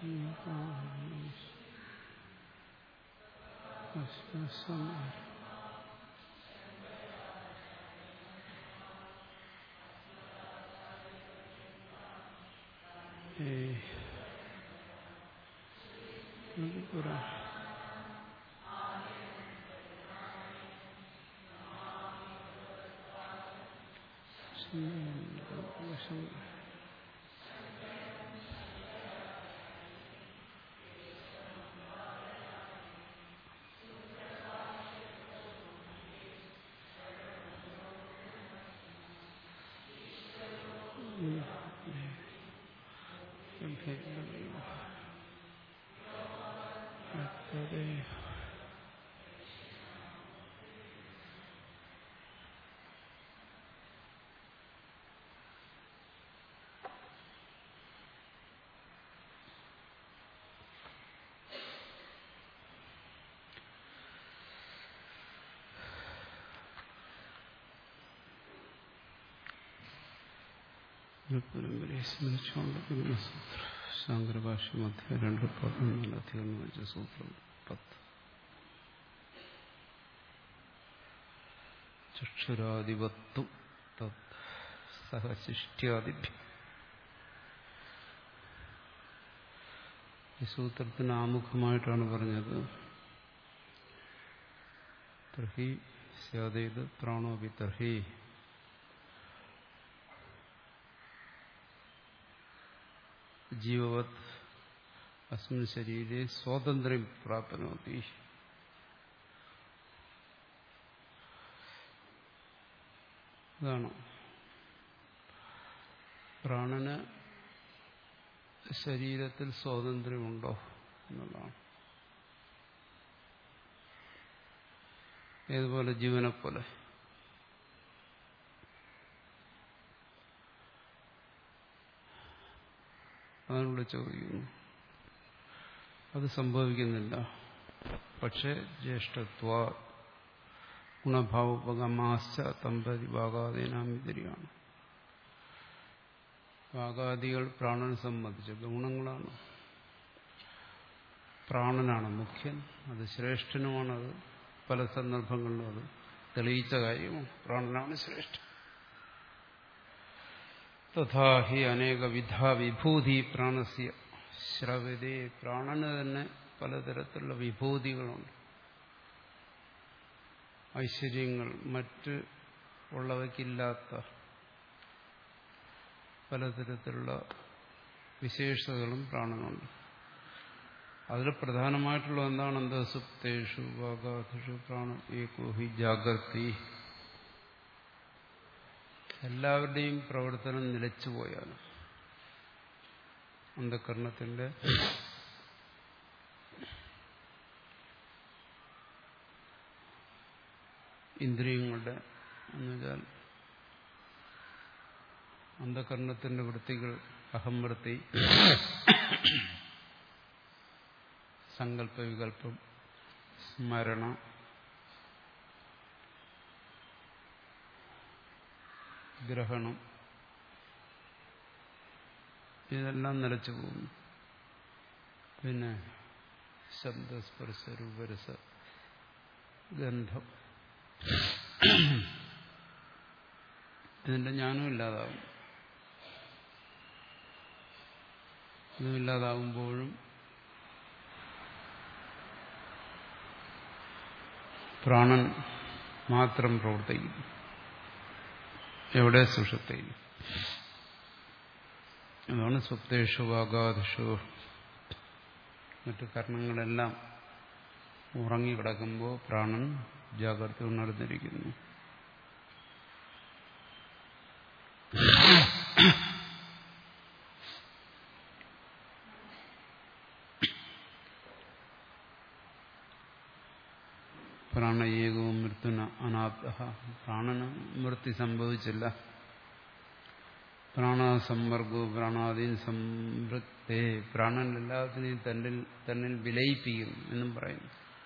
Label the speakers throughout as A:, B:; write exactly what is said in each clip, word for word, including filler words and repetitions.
A: പരമ്പരയെ സ്മരിച്ചുകൊണ്ട് ബ്രഹ്മസൂത്ര ശാങ്കരഭാഷ്യം അധ്യായം രണ്ട് പതിനൊന്നാല് അധികരണം വെച്ച സൂത്രം പത്ത്. ചക്ഷുരാധിപത്തു തത് സഹശിഷ്ട്യാദിഭ്യം. ഈ സൂത്രത്തിന് ആമുഖമായിട്ടാണ് പറഞ്ഞത് തർഹി സ്യാദേത് പ്രാണോപി തർഹി ജീവവത് അസ്മിൻ ശരീരേ സ്വാതന്ത്ര്യം പ്രാപ്നോതി. അതാണ് പ്രാണന് ശരീരത്തിൽ സ്വാതന്ത്ര്യമുണ്ടോ എന്നുള്ളതാണ്. ഏതുപോലെ ജീവനെപ്പോലെ. അതിനുള്ള ചോദിക്കുന്നു. അത് സംഭവിക്കുന്നില്ല. പക്ഷെ ജ്യേഷ്ഠത്വ ഗുണഭാവോപഗമാശ്ച തമ്പതി വാഗാദീനാമിതിരിയാണ്. വാഗാദികൾ പ്രാണനെ സംബന്ധിച്ച ഗുണങ്ങളാണ്. പ്രാണനാണ് മുഖ്യൻ, അത് ശ്രേഷ്ഠനുമാണത്. പല സന്ദർഭങ്ങളിലും അത് തെളിയിച്ച കാര്യമാണ്. പ്രാണനാണ് ശ്രേഷ്ഠൻ. തഥാ ഹി അനേകവിധ വിഭൂതി പ്രാണസ്യ ശ്രവതേ. പ്രാണന് തന്നെ പലതരത്തിലുള്ള വിഭൂതികളുണ്ട്, ഐശ്വര്യങ്ങൾ, മറ്റ് ഉള്ളവയ്ക്കില്ലാത്ത പലതരത്തിലുള്ള വിശേഷതകളും പ്രാണനുണ്ട്. അതിൽ പ്രധാനമായിട്ടുള്ള എന്താണ്? എന്ത്? സുപ്തേഷു വാഗാദിഷു പ്രാണ ഏകോ ഹി ജാഗ്രതി. എല്ലാവരുടെയും പ്രവർത്തനം നിലച്ചുപോയാലും അന്ധകരണത്തിന്റെ ഇന്ദ്രിയങ്ങളുടെ എന്നുവെച്ചാൽ അന്ധകരണത്തിന്റെ വൃത്തികൾ, അഹംവൃത്തി, സങ്കല്പ വികല്പം, സ്മരണ, ഗ്രഹണം, ഇതെല്ലാം നിലച്ചു പോകുന്നു. പിന്നെ ശബ്ദസ്പർശ രൂപരസ ഗന്ധം, ഇതിന്റെ ജ്ഞാനം ഇല്ലാതാവും. ഇതുമില്ലാതാവുമ്പോഴും പ്രാണൻ മാത്രം പ്രവർത്തിക്കും. എവിടെ? സുഷുപ്തിയിൽ. അതാണ് സുപ്തേഷു വാഗാദിഷു. മറ്റു കർണങ്ങളെല്ലാം ഉറങ്ങിക്കിടക്കുമ്പോൾ പ്രാണൻ ജാഗ്രത ഉണർന്നിരിക്കുന്നു. പ്രാണയേകവും മൃത്യുന അനാപ്ത. പ്രാണന് മൃത്യു സംഭവിച്ചില്ല. പ്രാണസമ്പർഗവും പ്രാണാദീൻ സംവൃത്തേ. പ്രാണൻ എല്ലാത്തിനെയും തന്നിൽ തന്നിൽ വിലയിപ്പിക്കും എന്നും പറയുന്നു.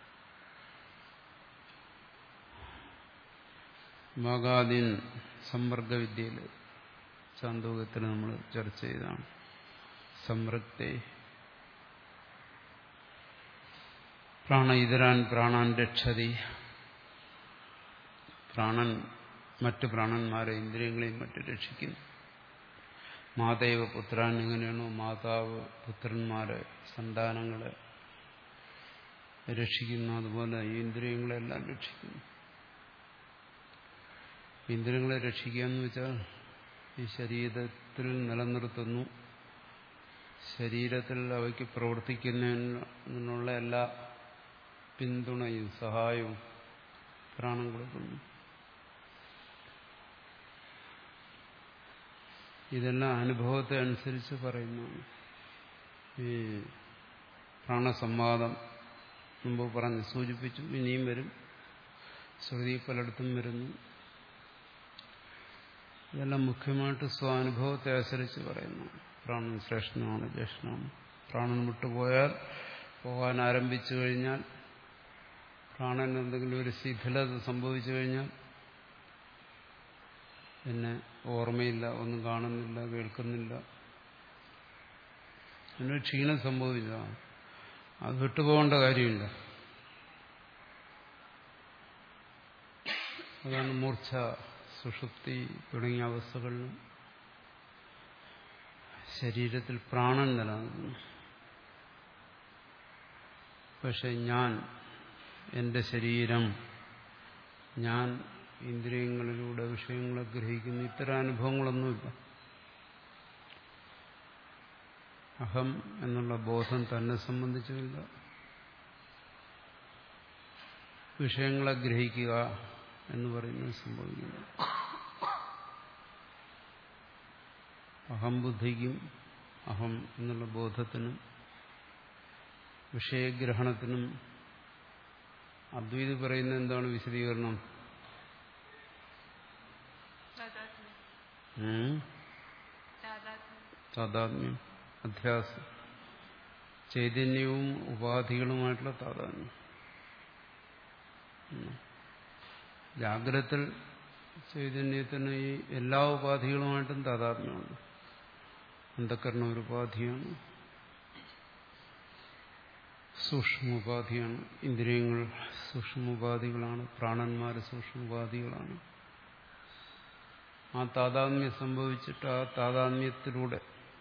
A: വാഗാദീൻ സമ്പർഗവിദ്യയിൽ ചാന്തോക്യത്തിൽ നമ്മൾ ചർച്ച ചെയ്തതാണ്. സംവൃത്തേ. പ്രാണൻ എല്ലാത്തിനെയും തന്നിൽ തന്നിൽ വിലയിപ്പിക്കും. വാഗാദീൻ സമ്പർഗവിദ്യയിൽ ചാന്തോക്യത്തിൽ നമ്മൾ ചർച്ച ചെയ്തതാണ്. സംവൃത്തേ. പ്രാണൻ പ്രാണ ഇതരാൻ പ്രാണാൻ രക്ഷതി. പ്രാണൻ മറ്റ് പ്രാണന്മാരെ ഇന്ദ്രിയങ്ങളെയും മറ്റും രക്ഷിക്കുന്നു. മാതേവ പുത്രാൻ എങ്ങനെയാണോ മാതാവ് പുത്രന്മാരെ സന്താനങ്ങളെ രക്ഷിക്കുന്നു, അതുപോലെ ഈ ഇന്ദ്രിയങ്ങളെല്ലാം രക്ഷിക്കുന്നു. ഇന്ദ്രിയങ്ങളെ രക്ഷിക്കുക എന്ന് വെച്ചാൽ ഈ ശരീരത്തിൽ നിലനിർത്തുന്നു. ശരീരത്തിൽ അവയ്ക്ക് പ്രവർത്തിക്കുന്നതിനുള്ള എല്ലാ പിന്തുണയും സഹായവും പ്രാണൻ കൊടുക്കുന്നു. ഇതെല്ലാം അനുഭവത്തെ അനുസരിച്ച് പറയുന്നതാണ്. ഈ പ്രാണസംവാദം മുമ്പ് പറഞ്ഞ് സൂചിപ്പിച്ചു, ഇനിയും വരും, ശ്രുതി പലയിടത്തും വരുന്നു. ഇതെല്ലാം മുഖ്യമായിട്ട് സ്വാനുഭവത്തെ ആശ്രയിച്ച് പറയുന്നു. പ്രാണൻ ശ്രേഷ്ഠനാണ്, ജ്യേഷ്ഠനാണ്. പ്രാണൻ വിട്ടുപോയാൽ, പോകാൻ ആരംഭിച്ചു കഴിഞ്ഞാൽ, പ്രാണൻ എന്തെങ്കിലും ഒരു ശിഥിലത സംഭവിച്ചു കഴിഞ്ഞാൽ പിന്നെ ഓർമ്മയില്ല, ഒന്നും കാണുന്നില്ല, കേൾക്കുന്നില്ല, പിന്നെ ക്ഷീണം സംഭവിച്ചതാണ്. അത് വിട്ടുപോകേണ്ട കാര്യമില്ല. അതാണ് മൂർച്ഛ, സുഷുപ്തി തുടങ്ങിയ അവസ്ഥകളിലും ശരീരത്തിൽ പ്രാണൻ നിലനിൽക്കുന്നു. പക്ഷെ ഞാൻ, എന്റെ ശരീരം, ഞാൻ ഇന്ദ്രിയങ്ങളിലൂടെ വിഷയങ്ങളെ ഗ്രഹിക്കുന്നു, ഇത്തരം അനുഭവങ്ങളൊന്നുമില്ല. അഹം എന്നുള്ള ബോധം തന്നെ സംബന്ധിച്ചുമില്ല. വിഷയങ്ങളെ ഗ്രഹിക്കുക എന്ന് പറയുന്നത് സംഭവിക്കുന്നു. അഹംബുദ്ധിക്കും അഹം എന്നുള്ള ബോധത്തിനും വിഷയഗ്രഹണത്തിനും അദ്വൈതി പറയുന്ന എന്താണ് വിശദീകരണം? താദാത്മ്യം, അധ്യാസം, ചൈതന്യവും ഉപാധികളുമായിട്ടുള്ള താദാത്മ്യം. ജാഗ്രതത്തിൽ ചൈതന്യത്തിന് ഈ എല്ലാ ഉപാധികളുമായിട്ടും താദാത്മ്യമുണ്ട്. അന്ധകരണം ഒരു ഉപാധിയാണ്, സൂക്ഷ്മോപാധിയാണ്. ഇന്ദ്രിയങ്ങൾ സൂക്ഷ്മോപാധികളാണ്, പ്രാണന്മാർ സൂക്ഷ്മോപാധികളാണ്. ആ താദാത്മ്യം സംഭവിച്ചിട്ട് ആ താദാത്മ്യത്തിലൂടെ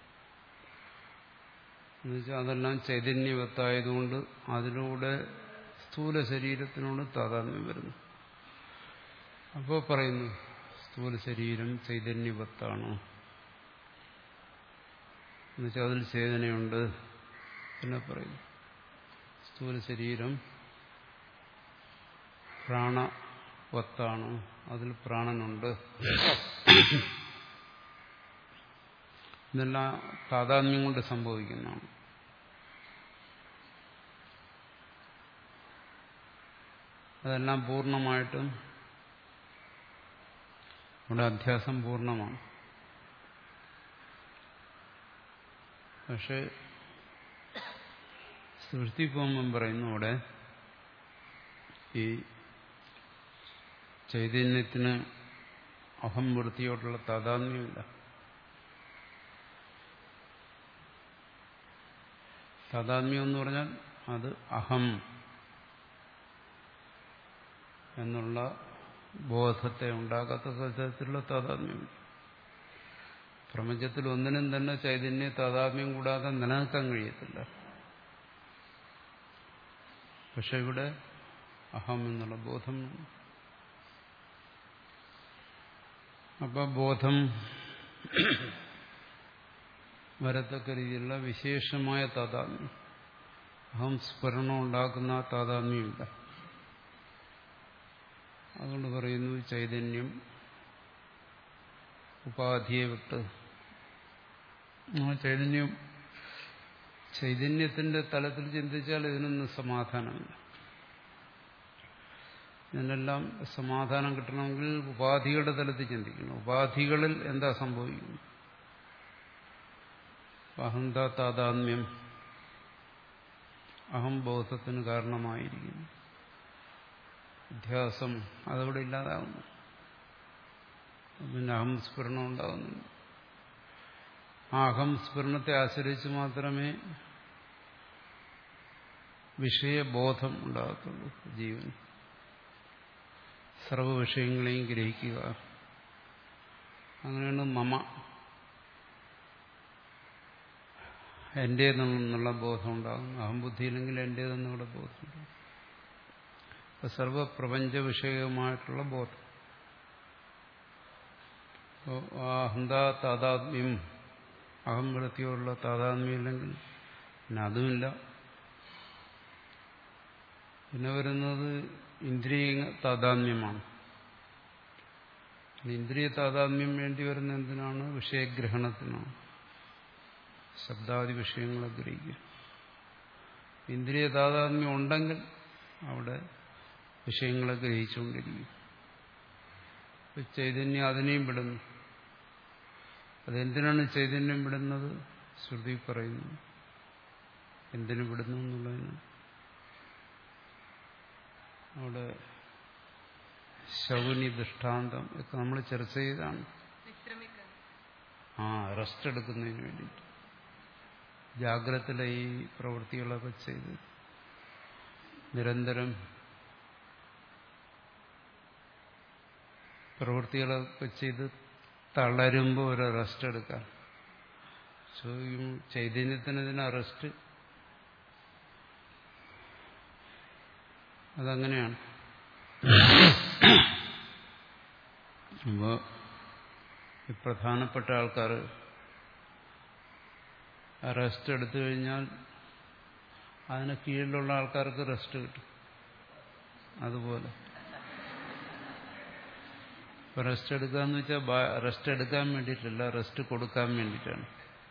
A: എന്നുവെച്ചാൽ അതെല്ലാം ചൈതന്യവത്തായതുകൊണ്ട് അതിലൂടെ സ്ഥൂല ശരീരത്തിനോട് താദാത്മ്യം വരുന്നു. അപ്പോൾ പറയുന്നു സ്ഥൂല ശരീരം ചൈതന്യവത്താണ്, എന്നുവെച്ചാൽ അതിൽ ചേതനയുണ്ട്. പിന്നെ പറയുന്നു സ്ഥൂല ശരീരം പ്രാണവത്താണ്, അതിൽ പ്രാണനുണ്ട്. ഇതെല്ലാം താദാത്മ്യം കൊണ്ട് സംഭവിക്കുന്നതാണ്. അതെല്ലാം പൂർണ്ണമായിട്ടും ഇവിടെ അധ്യാസം പൂർണ്ണമാണ്. പക്ഷെ സൃഷ്ടി പോകുമ്പം പറയുന്നു അവിടെ ഈ ചൈതന്യത്തിന് അഹം വൃത്തിയോട്ടുള്ള താദാത്മ്യമില്ല. താദാത്മ്യം എന്ന് പറഞ്ഞാൽ അത് അഹം എന്നുള്ള ബോധത്തെ ഉണ്ടാകാത്ത തരത്തിലുള്ള താദാത്മ്യം. പ്രപഞ്ചത്തിൽ ഒന്നിനും തന്നെ ചൈതന്യ താദാത്മ്യം കൂടാതെ നിലനിൽക്കാൻ കഴിയത്തില്ല. പക്ഷെ ഇവിടെ അഹം എന്നുള്ള ബോധം. അപ്പൊ ബോധം വരത്തക്ക രീതിയിലുള്ള വിശേഷമായ താദാത്മ്യം, അഹം സ്ഫുരണം ഉണ്ടാക്കുന്ന ആ താദാത്മ്യമില്ല. അതുകൊണ്ട് പറയുന്നു ചൈതന്യം ഉപാധിയെ വിട്ട്. ആ ചൈതന്യം ചൈതന്യത്തിന്റെ തലത്തിൽ ചിന്തിച്ചാൽ ഇതിനൊന്നും സമാധാനമില്ല. ഇതിനെല്ലാം സമാധാനം കിട്ടണമെങ്കിൽ ഉപാധികളുടെ തലത്തിൽ ചിന്തിക്കണം. ഉപാധികളിൽ എന്താ സംഭവിക്കുന്നു? അഹന്ത താദാത്മ്യം അഹംബോധത്തിന് കാരണമായിരിക്കുന്നു. അധ്യാസം അതവിടെ ഇല്ലാതാകുന്നു. പിന്നെ അഹംസ്ഫുരണം ഉണ്ടാകുന്നു. ആ അഹംസ്ഫുരണത്തെ ആശ്രയിച്ച് മാത്രമേ വിഷയബോധം ഉണ്ടാകത്തുള്ളൂ ജീവൻ. സർവ വിഷയങ്ങളെയും ഗ്രഹിക്കുക. അങ്ങനെയാണ് മമ എന്റേതെന്നുള്ള ബോധം ഉണ്ടാകും. അഹംബുദ്ധിയില്ലെങ്കിൽ എന്റേതെന്നുള്ള ബോധം ഉണ്ടാകും. അപ്പൊ സർവപ്രപഞ്ച വിഷയമായിട്ടുള്ള ബോധം. ആ അഹന്താ താതാത്മ്യം, അഹം വൃത്തിയോടുള്ള താതാത്മ്യം ഇല്ലെങ്കിൽ പിന്നെ അതുമില്ല. പിന്നെ വരുന്നത് ഇന്ദ്രിയ താതാത്മ്യമാണ്. ഇന്ദ്രിയ താതാത്മ്യം വേണ്ടി വരുന്ന എന്തിനാണ്? വിഷയഗ്രഹണത്തിനാണ്. ശബ്ദാദി വിഷയങ്ങളെ ഗ്രഹിക്കുക. ഇന്ദ്രിയ താതാത്മ്യം ഉണ്ടെങ്കിൽ അവിടെ വിഷയങ്ങളെ ഗ്രഹിച്ചുകൊണ്ടിരിക്കും. ചൈതന്യം അതിനെയും വിടുന്നു. അതെന്തിനാണ് ചൈതന്യം വിടുന്നത്? ശ്രുതി പറയുന്നു എന്തിനു വിടുന്നു എന്നുള്ളതിന്. അവിടെ ശൗനി ദൃഷ്ടാന്തം ഒക്കെ നമ്മൾ ചർച്ച ചെയ്താണ്. ആ റെസ്റ്റ് എടുക്കുന്നതിന് വേണ്ടിയിട്ട് ജാഗ്രതയിലെ ഈ പ്രവൃത്തികളൊക്കെ ചെയ്ത് നിരന്തരം പ്രവൃത്തികളൊക്കെ ചെയ്ത് തളരുമ്പോൾ ഒരു റെസ്റ്റ് എടുക്കാം. ചോദിക്കും ചൈതന്യത്തിന് ഇതിനാ റെസ്റ്റ്? അതങ്ങനെയാണ്. അപ്പോ ഈ പ്രധാനപ്പെട്ട ആൾക്കാർ റെസ്റ്റ് എടുത്തു കഴിഞ്ഞാൽ അതിന് കീഴിലുള്ള ആൾക്കാർക്ക് റെസ്റ്റ് കിട്ടും. അതുപോലെ റെസ്റ്റ് എടുക്കുക എന്ന് വെച്ചാൽ റെസ്റ്റ് എടുക്കാൻ വേണ്ടിയിട്ടല്ല, റെസ്റ്റ് കൊടുക്കാൻ വേണ്ടിയിട്ടാണ്.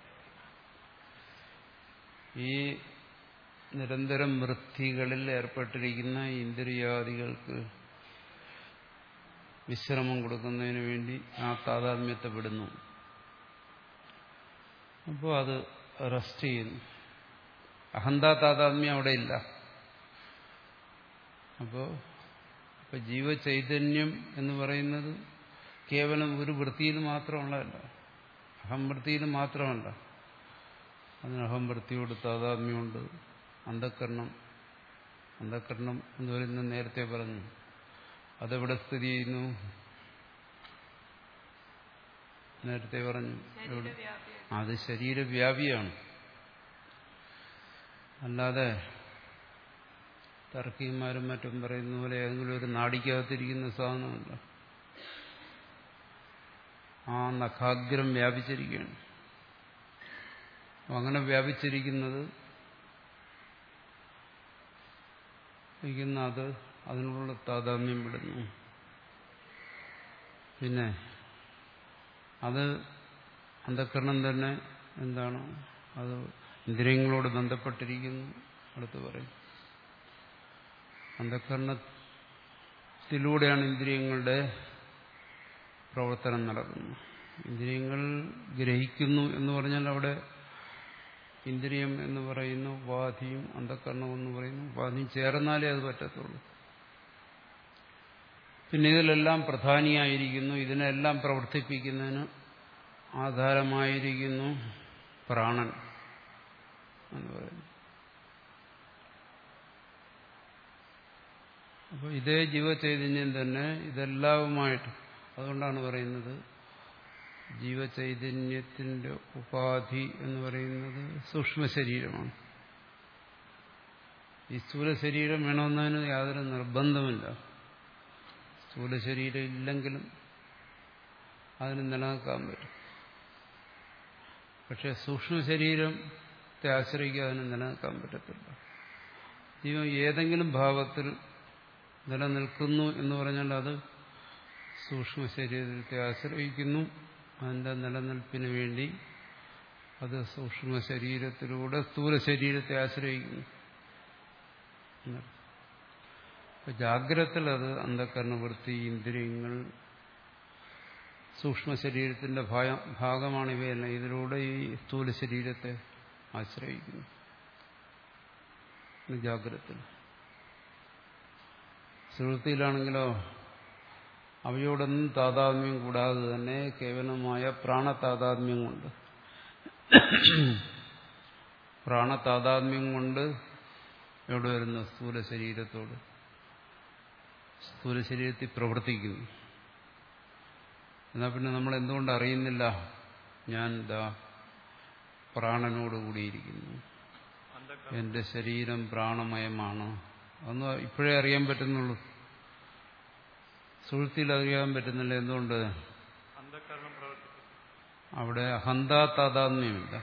A: ഈ നിരന്തരം വൃത്തികളിൽ ഏർപ്പെട്ടിരിക്കുന്ന ഇന്ദ്രിയാദികൾക്ക് വിശ്രമം കൊടുക്കുന്നതിന് വേണ്ടി ആ താതാത്മ്യത്തെ വിടുന്നു. അപ്പോൾ അത് റെസ്റ്റ് ചെയ്യുന്നു. അഹന്താ താതാത്മ്യം അവിടെ ഇല്ല. അപ്പോൾ ഇപ്പൊ ജീവചൈതന്യം എന്ന് പറയുന്നത് കേവലം ഒരു വൃത്തിയിൽ മാത്രമുള്ളതല്ല, അഹംവൃത്തിയിൽ മാത്രമല്ല. അതിന് അഹംവൃത്തിയോട് താതാത്മ്യമുണ്ട്. അന്ധഃകരണം അന്ധഃകരണം എന്ന് പറയുന്നത് നേരത്തെ പറഞ്ഞു. അതെവിടെ സ്ഥിതി ചെയ്യുന്നു? നേരത്തെ പറഞ്ഞു എവിടെ? അത് ശരീരവ്യാപിയാണ്. അല്ലാതെ തർക്കിമാരും മറ്റും പറയുന്ന പോലെ ഏതെങ്കിലും ഒരു നാടിക്കകത്തിരിക്കുന്ന സാധനമല്ല. ആ നഖാഗ്രം വ്യാപിച്ചിരിക്കുകയാണ്. അങ്ങനെ വ്യാപിച്ചിരിക്കുന്നത് അത് അതിനുള്ള താതാത്മ്യം വിടുന്നു. പിന്നെ അത് അന്ധഃകരണം തന്നെ എന്താണ്? അത് ഇന്ദ്രിയങ്ങളോട് ബന്ധപ്പെട്ടിരിക്കുന്നു. അടുത്ത് പറയും അന്ധഃകരണത്തിലൂടെയാണ് ഇന്ദ്രിയങ്ങളുടെ പ്രവർത്തനം നടക്കുന്നത്. ഇന്ദ്രിയങ്ങൾ ഗ്രഹിക്കുന്നു എന്ന് പറഞ്ഞാൽ അവിടെ ഇന്ദ്രിയം എന്ന് പറയുന്നു ഉപാധിയും അന്ധഃകരണം എന്ന് പറയുന്നു ഉപാധിയും ചേർന്നാലേ അത് പറ്റത്തുള്ളൂ. പിന്നെ ഇതിലെല്ലാം പ്രധാനിയായിരിക്കുന്നു, ഇതിനെല്ലാം പ്രവർത്തിപ്പിക്കുന്നതിന് ആധാരമായിരിക്കുന്നു പ്രാണൻ എന്ന് പറയുന്നു. അപ്പോൾ ഇതേ ജീവചൈതന്യം തന്നെ ഇതെല്ലാവുമായിട്ട്, അതുകൊണ്ടാണ് പറയുന്നത് ജീവചൈതന്യത്തിന്റെ ഉപാധി എന്ന് പറയുന്നത് സൂക്ഷ്മശരീരമാണ്. ഈ സ്ഥൂലശരീരം വേണമെന്നതിന് യാതൊരു നിർബന്ധമില്ല. സ്ഥൂലശരീരം ഇല്ലെങ്കിലും അതിന് നിലനിൽക്കാൻ പറ്റും. പക്ഷെ സൂക്ഷ്മശരീരത്തെ ആശ്രയിക്കുക അതിന് നിലനിൽക്കാൻ പറ്റത്തില്ല. ജീവൻ ഏതെങ്കിലും ഭാവത്തിൽ നിലനിൽക്കുന്നു എന്ന് പറഞ്ഞാൽ അത് സൂക്ഷ്മശരീരത്തെ ആശ്രയിക്കുന്നു. അതിന്റെ നിലനിൽപ്പിന് വേണ്ടി അത് സൂക്ഷ്മശരീരത്തിലൂടെ സ്ഥൂലശരീരത്തെ ആശ്രയിക്കുന്നു. ജാഗ്രതത്തിൽ അത് അന്ധഃകരണവൃത്തി, ഇന്ദ്രിയങ്ങൾ, സൂക്ഷ്മശരീരത്തിന്റെ ഭാഗമാണ് ഇവയെല്ലാം. ഇതിലൂടെ ഈ സ്ഥൂലശരീരത്തെ ആശ്രയിക്കുന്നു ജാഗ്രതത്തിൽ. സുഷുപ്തിയിലാണെങ്കിലോ അവയോടൊന്നും താതാത്മ്യം കൂടാതെ തന്നെ കേവലമായ പ്രാണതാതാത്മ്യം കൊണ്ട് പ്രാണതാതാത്മ്യം കൊണ്ട് എവിടെ വരുന്നു? സ്ഥൂല ശരീരത്തോട്. സ്ഥൂല ശരീരത്തിൽ പ്രവർത്തിക്കുന്നു. എന്നാൽ പിന്നെ നമ്മൾ എന്തുകൊണ്ട് അറിയുന്നില്ല? ഞാൻ ദാ പ്രാണനോട് കൂടിയിരിക്കുന്നു, എന്റെ ശരീരം പ്രാണമയമാണ്. അതൊന്നും ഇപ്പോഴേ അറിയാൻ പറ്റുന്നുള്ളൂ. സുഹൃത്തിയിൽ അറിയാൻ പറ്റുന്നില്ല. എന്തുകൊണ്ട്? അവിടെ അഹന്താ താതാത്മ്യമില്ല.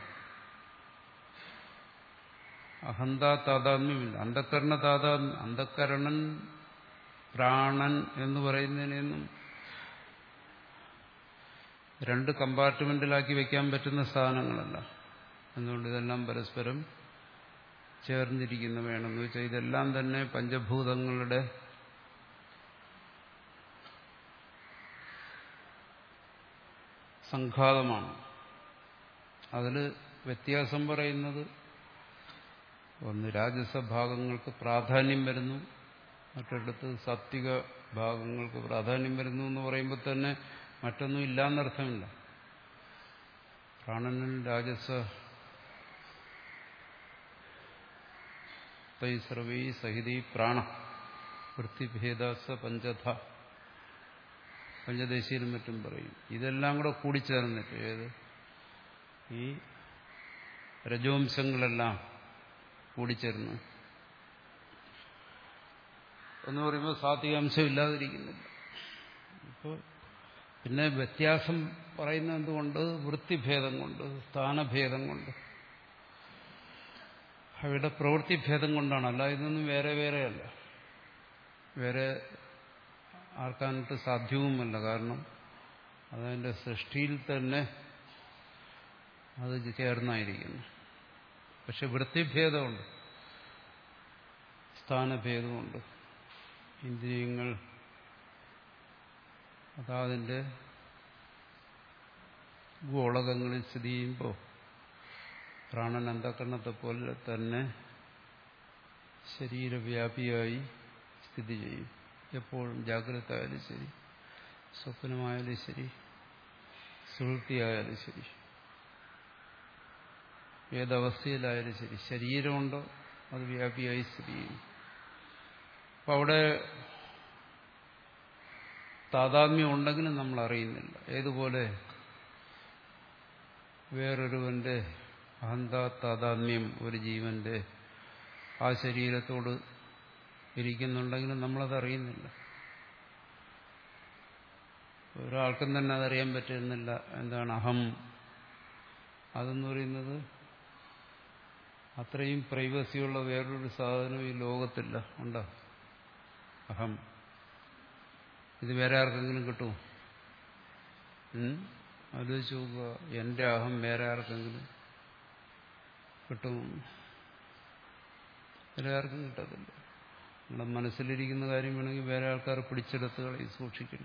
A: അഹന്താ താതാത്മ്യമില്ല. അന്ധക്കരണ താതാത്മ്യം. അന്ധക്കരണൻ പ്രാണൻ എന്ന് പറയുന്നതിനൊന്നും രണ്ട് കമ്പാർട്ട്മെന്റിലാക്കി വെക്കാൻ പറ്റുന്ന സാധനങ്ങളല്ല. എന്തുകൊണ്ട്? ഇതെല്ലാം പരസ്പരം ചേർന്നിരിക്കുന്ന വേണമെന്ന് വെച്ചാൽ ഇതെല്ലാം തന്നെ പഞ്ചഭൂതങ്ങളുടെ സംഘാതമാണ്. അതിൽ വ്യത്യാസം പറയുന്നത് ഒന്ന് രാജസ ഭാഗങ്ങൾക്ക് പ്രാധാന്യം വരുന്നു, മറ്റിടത്ത് സാത്വിക ഭാഗങ്ങൾക്ക് പ്രാധാന്യം വരുന്നു എന്ന് പറയുമ്പോൾ തന്നെ മറ്റൊന്നും ഇല്ലാന്നർത്ഥമില്ല. പ്രാണനിൽ രാജസ തൈ സർവൈ സഹിതൈ പ്രാണ വൃത്തിഭേദാസ പഞ്ചധ പഞ്ചദേശിയിലും മറ്റും പറയും. ഇതെല്ലാം കൂടെ കൂടിച്ചേർന്നിട്ട് ഏത് ഈ രജോംശങ്ങളെല്ലാം കൂടിച്ചേർന്ന് എന്ന് പറയുമ്പോൾ സാത്വിക അംശം ഇല്ലാതിരിക്കുന്നില്ല. ഇപ്പോൾ പിന്നെ വ്യത്യാസം പറയുന്നത് എന്തുകൊണ്ട്? വൃത്തിഭേദം കൊണ്ട്, സ്ഥാനഭേദം കൊണ്ട്, അവയുടെ പ്രവൃത്തിഭേദം കൊണ്ടാണ്. അല്ല ഇതൊന്നും വേറെ വേറെയല്ല. വേറെ ആർക്കാനിട്ട് സാധ്യവുമല്ല. കാരണം അതതിൻ്റെ സൃഷ്ടിയിൽ തന്നെ അത് ചേർന്നായിരിക്കുന്നു. പക്ഷെ വൃത്തിഭേദമുണ്ട്, സ്ഥാനഭേദമുണ്ട്. ഇന്ദ്രിയങ്ങൾ അതതിൻ്റെ ഗോളകങ്ങളിൽ സ്ഥിതി ചെയ്യുമ്പോൾ പ്രാണൻ അന്ധകരണത്തെ പോലെ തന്നെ ശരീരവ്യാപിയായി സ്ഥിതി ചെയ്യും. എപ്പോഴും ജാഗ്രത ആയാലും ശരി, സ്വപ്നമായാലും ശരി, സുഹൃത്തിയായാലും ശരി, ഏതവസ്ഥയിലായാലും ശരി, ശരീരമുണ്ടോ അത് വ്യാപിയായി സ്ഥിതി ചെയ്യും. അപ്പം അവിടെ താതാത്മ്യം ഉണ്ടെങ്കിലും നമ്മൾ അറിയുന്നില്ല. ഏതുപോലെ വേറൊരുവന്റെ അഹന്താ താതാത്മ്യം ഒരു ജീവന്റെ ആ ശരീരത്തോട് ഇരിക്കുന്നുണ്ടെങ്കിലും നമ്മളത് അറിയുന്നില്ല. ഒരാൾക്കും തന്നെ അതറിയാൻ പറ്റുന്നില്ല. എന്താണ് അഹം? അതെന്ന് പറയുന്നത് അത്രയും പ്രൈവസിയുള്ള വേറൊരു സാധനം ഈ ലോകത്തില്ല. ഉണ്ടോ അഹം? ഇത് വേറെ ആർക്കെങ്കിലും കിട്ടുമോ? ആലോചിച്ച് നോക്കുക. എന്റെ അഹം വേറെ ആർക്കെങ്കിലും കിട്ടുമോ? വേറെ ആർക്കും കിട്ടത്തില്ല. നമ്മുടെ മനസ്സിലിരിക്കുന്ന കാര്യം വേണമെങ്കിൽ വേറെ ആൾക്കാർ പിടിച്ചെടുത്ത് കളി സൂക്ഷിക്കണം.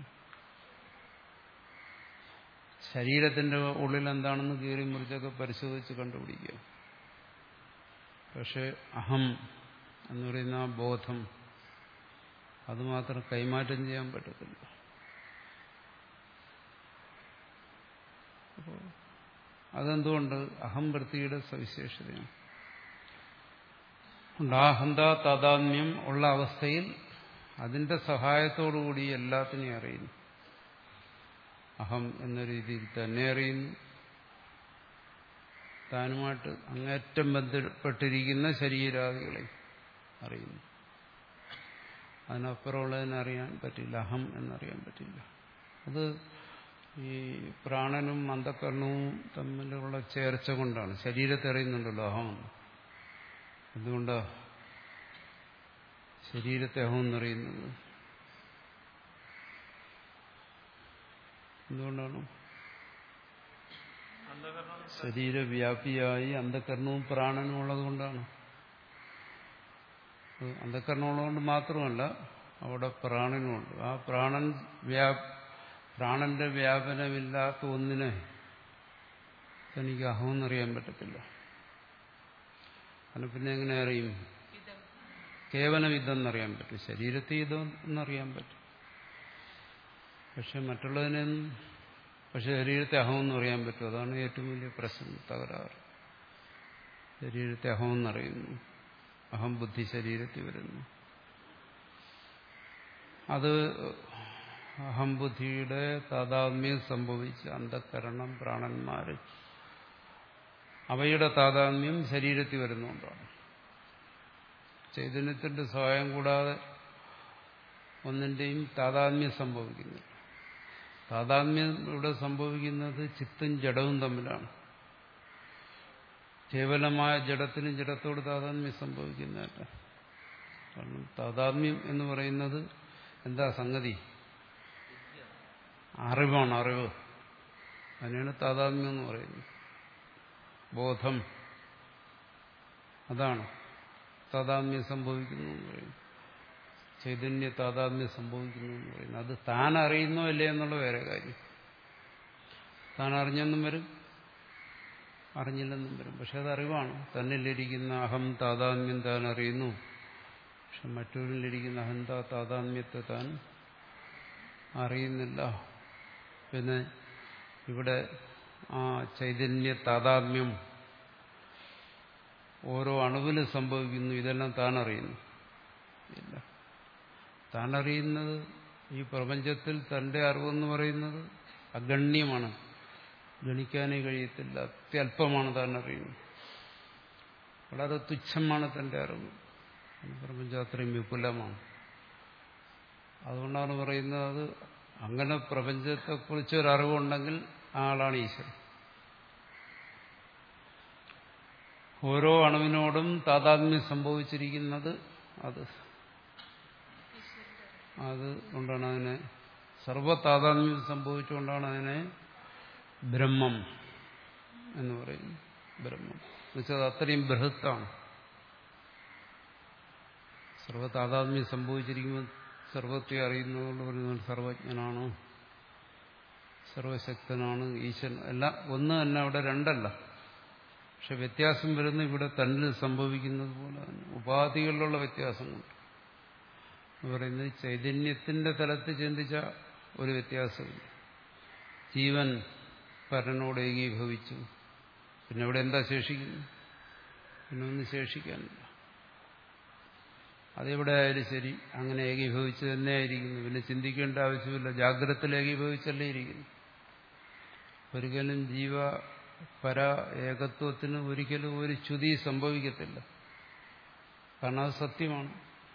A: ശരീരത്തിന്റെ ഉള്ളിൽ എന്താണെന്ന് കീറി മുറിച്ചൊക്കെ പരിശോധിച്ച് കണ്ടുപിടിക്കുക. പക്ഷെ അഹം എന്ന് പറയുന്ന ആ ബോധം അതുമാത്രം കൈമാറ്റം ചെയ്യാൻ പറ്റത്തില്ല. അപ്പോൾ അതെന്തുകൊണ്ട്? അഹം വൃത്തിയുടെ സവിശേഷതയാണ്. അഹന്താ താതാത്മ്യം ഉള്ള അവസ്ഥയിൽ അതിന്റെ സഹായത്തോടുകൂടി എല്ലാത്തിനെയും അറിയുന്നു. അഹം എന്ന രീതിയിൽ തന്നെ അറിയുന്നു. താനുമായിട്ട് അങ്ങേറ്റം ബന്ധപ്പെട്ടിരിക്കുന്ന ശരീരാദികളെ അറിയുന്നു. അതിനപ്പുറമുള്ളതിനെ അറിയാൻ പറ്റില്ല. അഹം എന്നറിയാൻ പറ്റില്ല. അത് ഈ പ്രാണനും അന്ധകരണവും തമ്മിലുള്ള ചേർച്ച കൊണ്ടാണ്. ശരീരത്തെ അറിയുന്നുണ്ടല്ലോ അഹം. എന്തുകൊണ്ടാ ശരീരത്തെ അഹം എന്നറിയുന്നത്? എന്തുകൊണ്ടാണ്? ശരീരവ്യാപിയായി അന്ധകരണവും പ്രാണനും ഉള്ളത് കൊണ്ടാണ്. അന്ധകരണമുള്ളതുകൊണ്ട് മാത്രമല്ല, അവിടെ പ്രാണനുമുണ്ട്. ആ പ്രാണൻ വ്യാ പ്രാണന്റെ വ്യാപനമില്ലാത്ത ഒന്നിനെ എനിക്ക് അഹമെന്നറിയാൻ പറ്റത്തില്ല. അതിന് പിന്നെ എങ്ങനെ അറിയും? കേവലം ഇതെന്നറിയാൻ പറ്റും. ശരീരത്തെ ഇതെന്നറിയാൻ പറ്റും. പക്ഷെ മറ്റുള്ളതിനൊന്നും പക്ഷെ ശരീരത്തെ അഹമെന്ന് അറിയാൻ പറ്റും. അതാണ് ഏറ്റവും വലിയ പ്രശ്നം, തകരാറ്. ശരീരത്തെ അഹമെന്നറിയുന്നു. അഹം ബുദ്ധി ശരീരത്തിൽ വരുന്നു. അത് അഹംബുദ്ധിയുടെ താതാത്മ്യം സംഭവിച്ച അന്ധഃകരണം, പ്രാണന്മാര്, അവയുടെ താതാത്മ്യം ശരീരത്തിൽ വരുന്നുകൊണ്ടാണ്. ചൈതന്യത്തിന്റെ സഹായം കൂടാതെ ഒന്നിന്റെയും താതാത്മ്യം സംഭവിക്കുന്നില്ല. താതാത്മ്യം ഇവിടെ സംഭവിക്കുന്നത് ചിത്തും ജഡവും തമ്മിലാണ്. കേവലമായ ജഡത്തിനും ജഡത്തോട് താതാത്മ്യം സംഭവിക്കുന്നതല്ല. കാരണം താതാത്മ്യം എന്ന് പറയുന്നത് എന്താ സംഗതി? അറിവാണ്, അറിവ്. അതിനാണ് താതാത്മ്യം എന്ന് പറയുന്നത്. ബോധം, അതാണ് താതാത്മ്യം സംഭവിക്കുന്നു എന്ന് പറയുന്നത്. ചൈതന്യ താതാത്മ്യം സംഭവിക്കുന്നു എന്ന് പറയുന്നത്. അത് താൻ അറിയുന്നോ അല്ലേ എന്നുള്ള വേറെ കാര്യം. താൻ അറിഞ്ഞെന്നും വരും, അറിഞ്ഞില്ലെന്നും വരും. പക്ഷെ അത് അറിവാണ്. തന്നിലിരിക്കുന്ന അഹം താതാത്മ്യം താൻ അറിയുന്നു. പക്ഷെ മറ്റൊരിലിരിക്കുന്ന അഹന്ത താതാത്മ്യത്തെ താൻ അറിയുന്നില്ല. പിന്നെ ഇവിടെ ആ ചൈതന്യ താതാത്മ്യം ഓരോ അണുവിലും സംഭവിക്കുന്നു. ഇതെല്ലാം താൻ അറിയുന്നു ഇല്ല. താൻ അറിയുന്നത് ഈ പ്രപഞ്ചത്തിൽ തന്റെ അറിവെന്ന് പറയുന്നത് അഗണ്യമാണ്, ഗണിക്കാനേ കഴിയത്തില്ല, അത്യല്പമാണ് താൻ അറിയുന്നത്. വളരെ തുച്ഛമാണ് തന്റെ അറിവ്. പ്രപഞ്ചം അത്രയും വിപുലമാണ്. അതുകൊണ്ടാണ് പറയുന്നത്, അത് അങ്ങനെ പ്രപഞ്ചത്തെക്കുറിച്ച് ഒരറിവുണ്ടെങ്കിൽ ആ ആളാണ് ഈശ്വരൻ. ഓരോ അണുവിനോടും താതാത്മ്യം സംഭവിച്ചിരിക്കുന്നത് അത് അത് കൊണ്ടാണ് അതിനെ സർവ്വതാതാത്മ്യം സംഭവിച്ചുകൊണ്ടാണ് അതിനെ ബ്രഹ്മം എന്ന് പറയുന്നത്. ബ്രഹ്മം എന്നുവെച്ചാൽ അത്രയും ബൃഹത്താണ്. സർവ്വതാതാത്മ്യം സംഭവിച്ചിരിക്കുമ്പോൾ സർവത്തെ അറിയുന്നതുകൊണ്ട് പറയുന്നത് സർവജ്ഞനാണ്, സർവശക്തനാണ്, ഈശ്വരൻ. എല്ലാം ഒന്ന് തന്നെ, അവിടെ രണ്ടല്ല. പക്ഷെ വ്യത്യാസം വരുന്ന ഇവിടെ തന്നിൽ സംഭവിക്കുന്നത് പോലെ തന്നെ ഉപാധികളിലുള്ള വ്യത്യാസം കൊണ്ട് എന്ന് പറയുന്നത് ചൈതന്യത്തിന്റെ തലത്തിൽ ചിന്തിച്ച ഒരു വ്യത്യാസമില്ല. ജീവൻ പരനോട് ഏകീഭവിച്ചു. പിന്നെ ഇവിടെ എന്താ ശേഷിക്കുന്നു? പിന്നെ ഒന്നും ശേഷിക്കാനില്ല. അതെവിടെ ആയാലും ശരി അങ്ങനെ ഏകീഭവിച്ച് തന്നെ ആയിരിക്കുന്നു. പിന്നെ ചിന്തിക്കേണ്ട ആവശ്യമില്ല. ജാഗ്രതത്തിൽ ഏകീഭവിച്ചല്ലേ ഇരിക്കുന്നു. ഒരിക്കലും ജീവ പര ഏകത്വത്തിന് ഒരിക്കലും ഒരു ച്യുതി സംഭവിക്കത്തില്ല. കാരണം അത് സത്യമാണ്.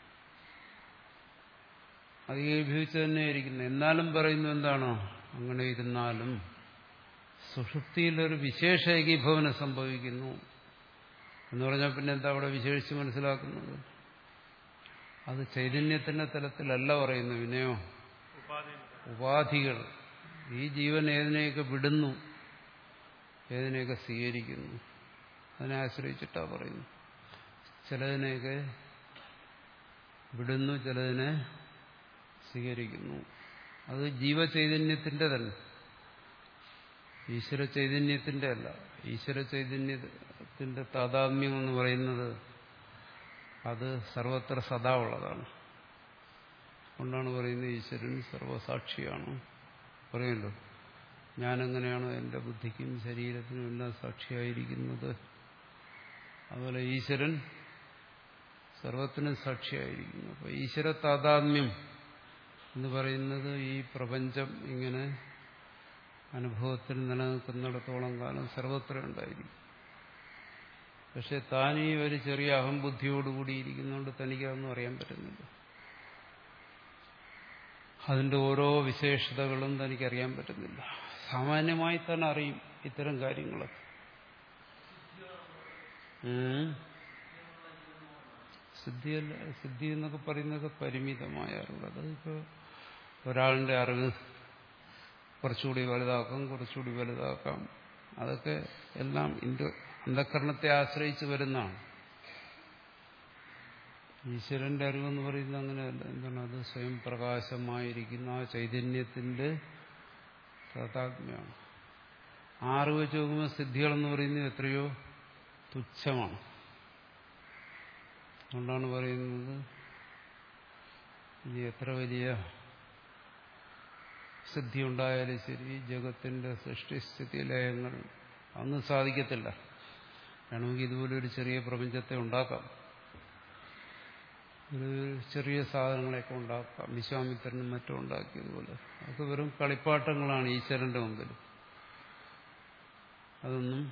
A: അത് ഏകീഭവിച്ച് തന്നെ ഇരിക്കുന്നു. എന്നാലും പറയുന്നു എന്താണോ, അങ്ങനെ ഇരുന്നാലും സുഷുപ്തിയിലൊരു വിശേഷ ഏകീഭവനം സംഭവിക്കുന്നു എന്ന് പറഞ്ഞാൽ പിന്നെ എന്താ അവിടെ വിശേഷിച്ച് മനസ്സിലാക്കുന്നത്? അത് ചൈതന്യത്തിന്റെ തലത്തിലല്ല പറയുന്നു. വിനയോ ഉപാധികൾ. ഈ ജീവൻ ഏതിനെയൊക്കെ വിടുന്നു, ഏതിനെയൊക്കെ സ്വീകരിക്കുന്നു, അതിനെ ആശ്രയിച്ചിട്ടാ പറയുന്നു. ചിലതിനെയൊക്കെ വിടുന്നു, ചിലതിനെ സ്വീകരിക്കുന്നു. അത് ജീവചൈതന്യത്തിന്റെ തന്നെ, ഈശ്വര ചൈതന്യത്തിന്റെ അല്ല. ഈശ്വര ചൈതന്യത്തിന്റെ താതാത്മ്യം എന്ന് പറയുന്നത് അത് സർവത്ര സദാ ഉള്ളതാണ്. അതുകൊണ്ടാണ് പറയുന്നത് ഈശ്വരൻ സർവസാക്ഷിയാണ്. പറയുമല്ലോ, ഞാനെങ്ങനെയാണോ എൻ്റെ ബുദ്ധിക്കും ശരീരത്തിനും എല്ലാം സാക്ഷിയായിരിക്കുന്നത്, അതുപോലെ ഈശ്വരൻ സർവത്തിനും സാക്ഷിയായിരിക്കുന്നു. അപ്പോൾ ഈശ്വര താതാത്മ്യം എന്ന് പറയുന്നത് ഈ പ്രപഞ്ചം ഇങ്ങനെ അനുഭവത്തിൽ നിലനിൽക്കുന്നിടത്തോളം കാലം സർവത്ര ഉണ്ടായിരിക്കും. പക്ഷെ താൻ ഈ ഒരു ചെറിയ അഹംബുദ്ധിയോടുകൂടിയിരിക്കുന്നതുകൊണ്ട് തനിക്കതൊന്നും അറിയാൻ പറ്റുന്നില്ല. അതിന്റെ ഓരോ വിശേഷതകളും തനിക്കറിയാൻ പറ്റുന്നില്ല. സാമാന്യമായി തന്നെ അറിയും ഇത്തരം കാര്യങ്ങളൊക്കെ. സിദ്ധിയല്ല, സിദ്ധി എന്നൊക്കെ പറയുന്നത് പരിമിതമായ അറിവ്. അതിപ്പോൾ ഒരാളിന്റെ അറിവ് കുറച്ചുകൂടി വലുതാക്കാം, കുറച്ചുകൂടി വലുതാക്കാം. അതൊക്കെ എല്ലാം ഇന്ദ്ര അന്ധകരണത്തെ ആശ്രയിച്ച് വരുന്നതാണ്. ഈശ്വരന്റെ അറിവെന്ന് പറയുന്നത് അങ്ങനെയല്ല. എന്താണ്? അത് സ്വയം പ്രകാശമായിരിക്കുന്ന ആ ചൈതന്യത്തിന്റെ താതാത്മ്യമാണ്. ആ അറിവ് വെച്ച് നോക്കുമ്പോൾ സിദ്ധികളെന്ന് പറയുന്നത് എത്രയോ തുച്ഛമാണ്. അതുകൊണ്ടാണ് പറയുന്നത് ഇനി എത്ര വലിയ സിദ്ധി ഉണ്ടായാലും ശരി, ജഗത്തിന്റെ സൃഷ്ടിസ്ഥിതി ലയങ്ങൾ അതൊന്നും സാധിക്കത്തില്ല. വേണമെങ്കിൽ ഇതുപോലെ ഒരു ചെറിയ പ്രപഞ്ചത്തെ ഉണ്ടാക്കാം. ഒരു ചെറിയ സാധനങ്ങളെയൊക്കെ ഉണ്ടാക്കാം, വിശ്വാമിത്രനും മറ്റും ഉണ്ടാക്കിയതുപോലെ. അതൊക്കെ വെറും കളിപ്പാട്ടങ്ങളാണ് ഈശ്വരന്റെ മുമ്പിൽ. അതൊന്നും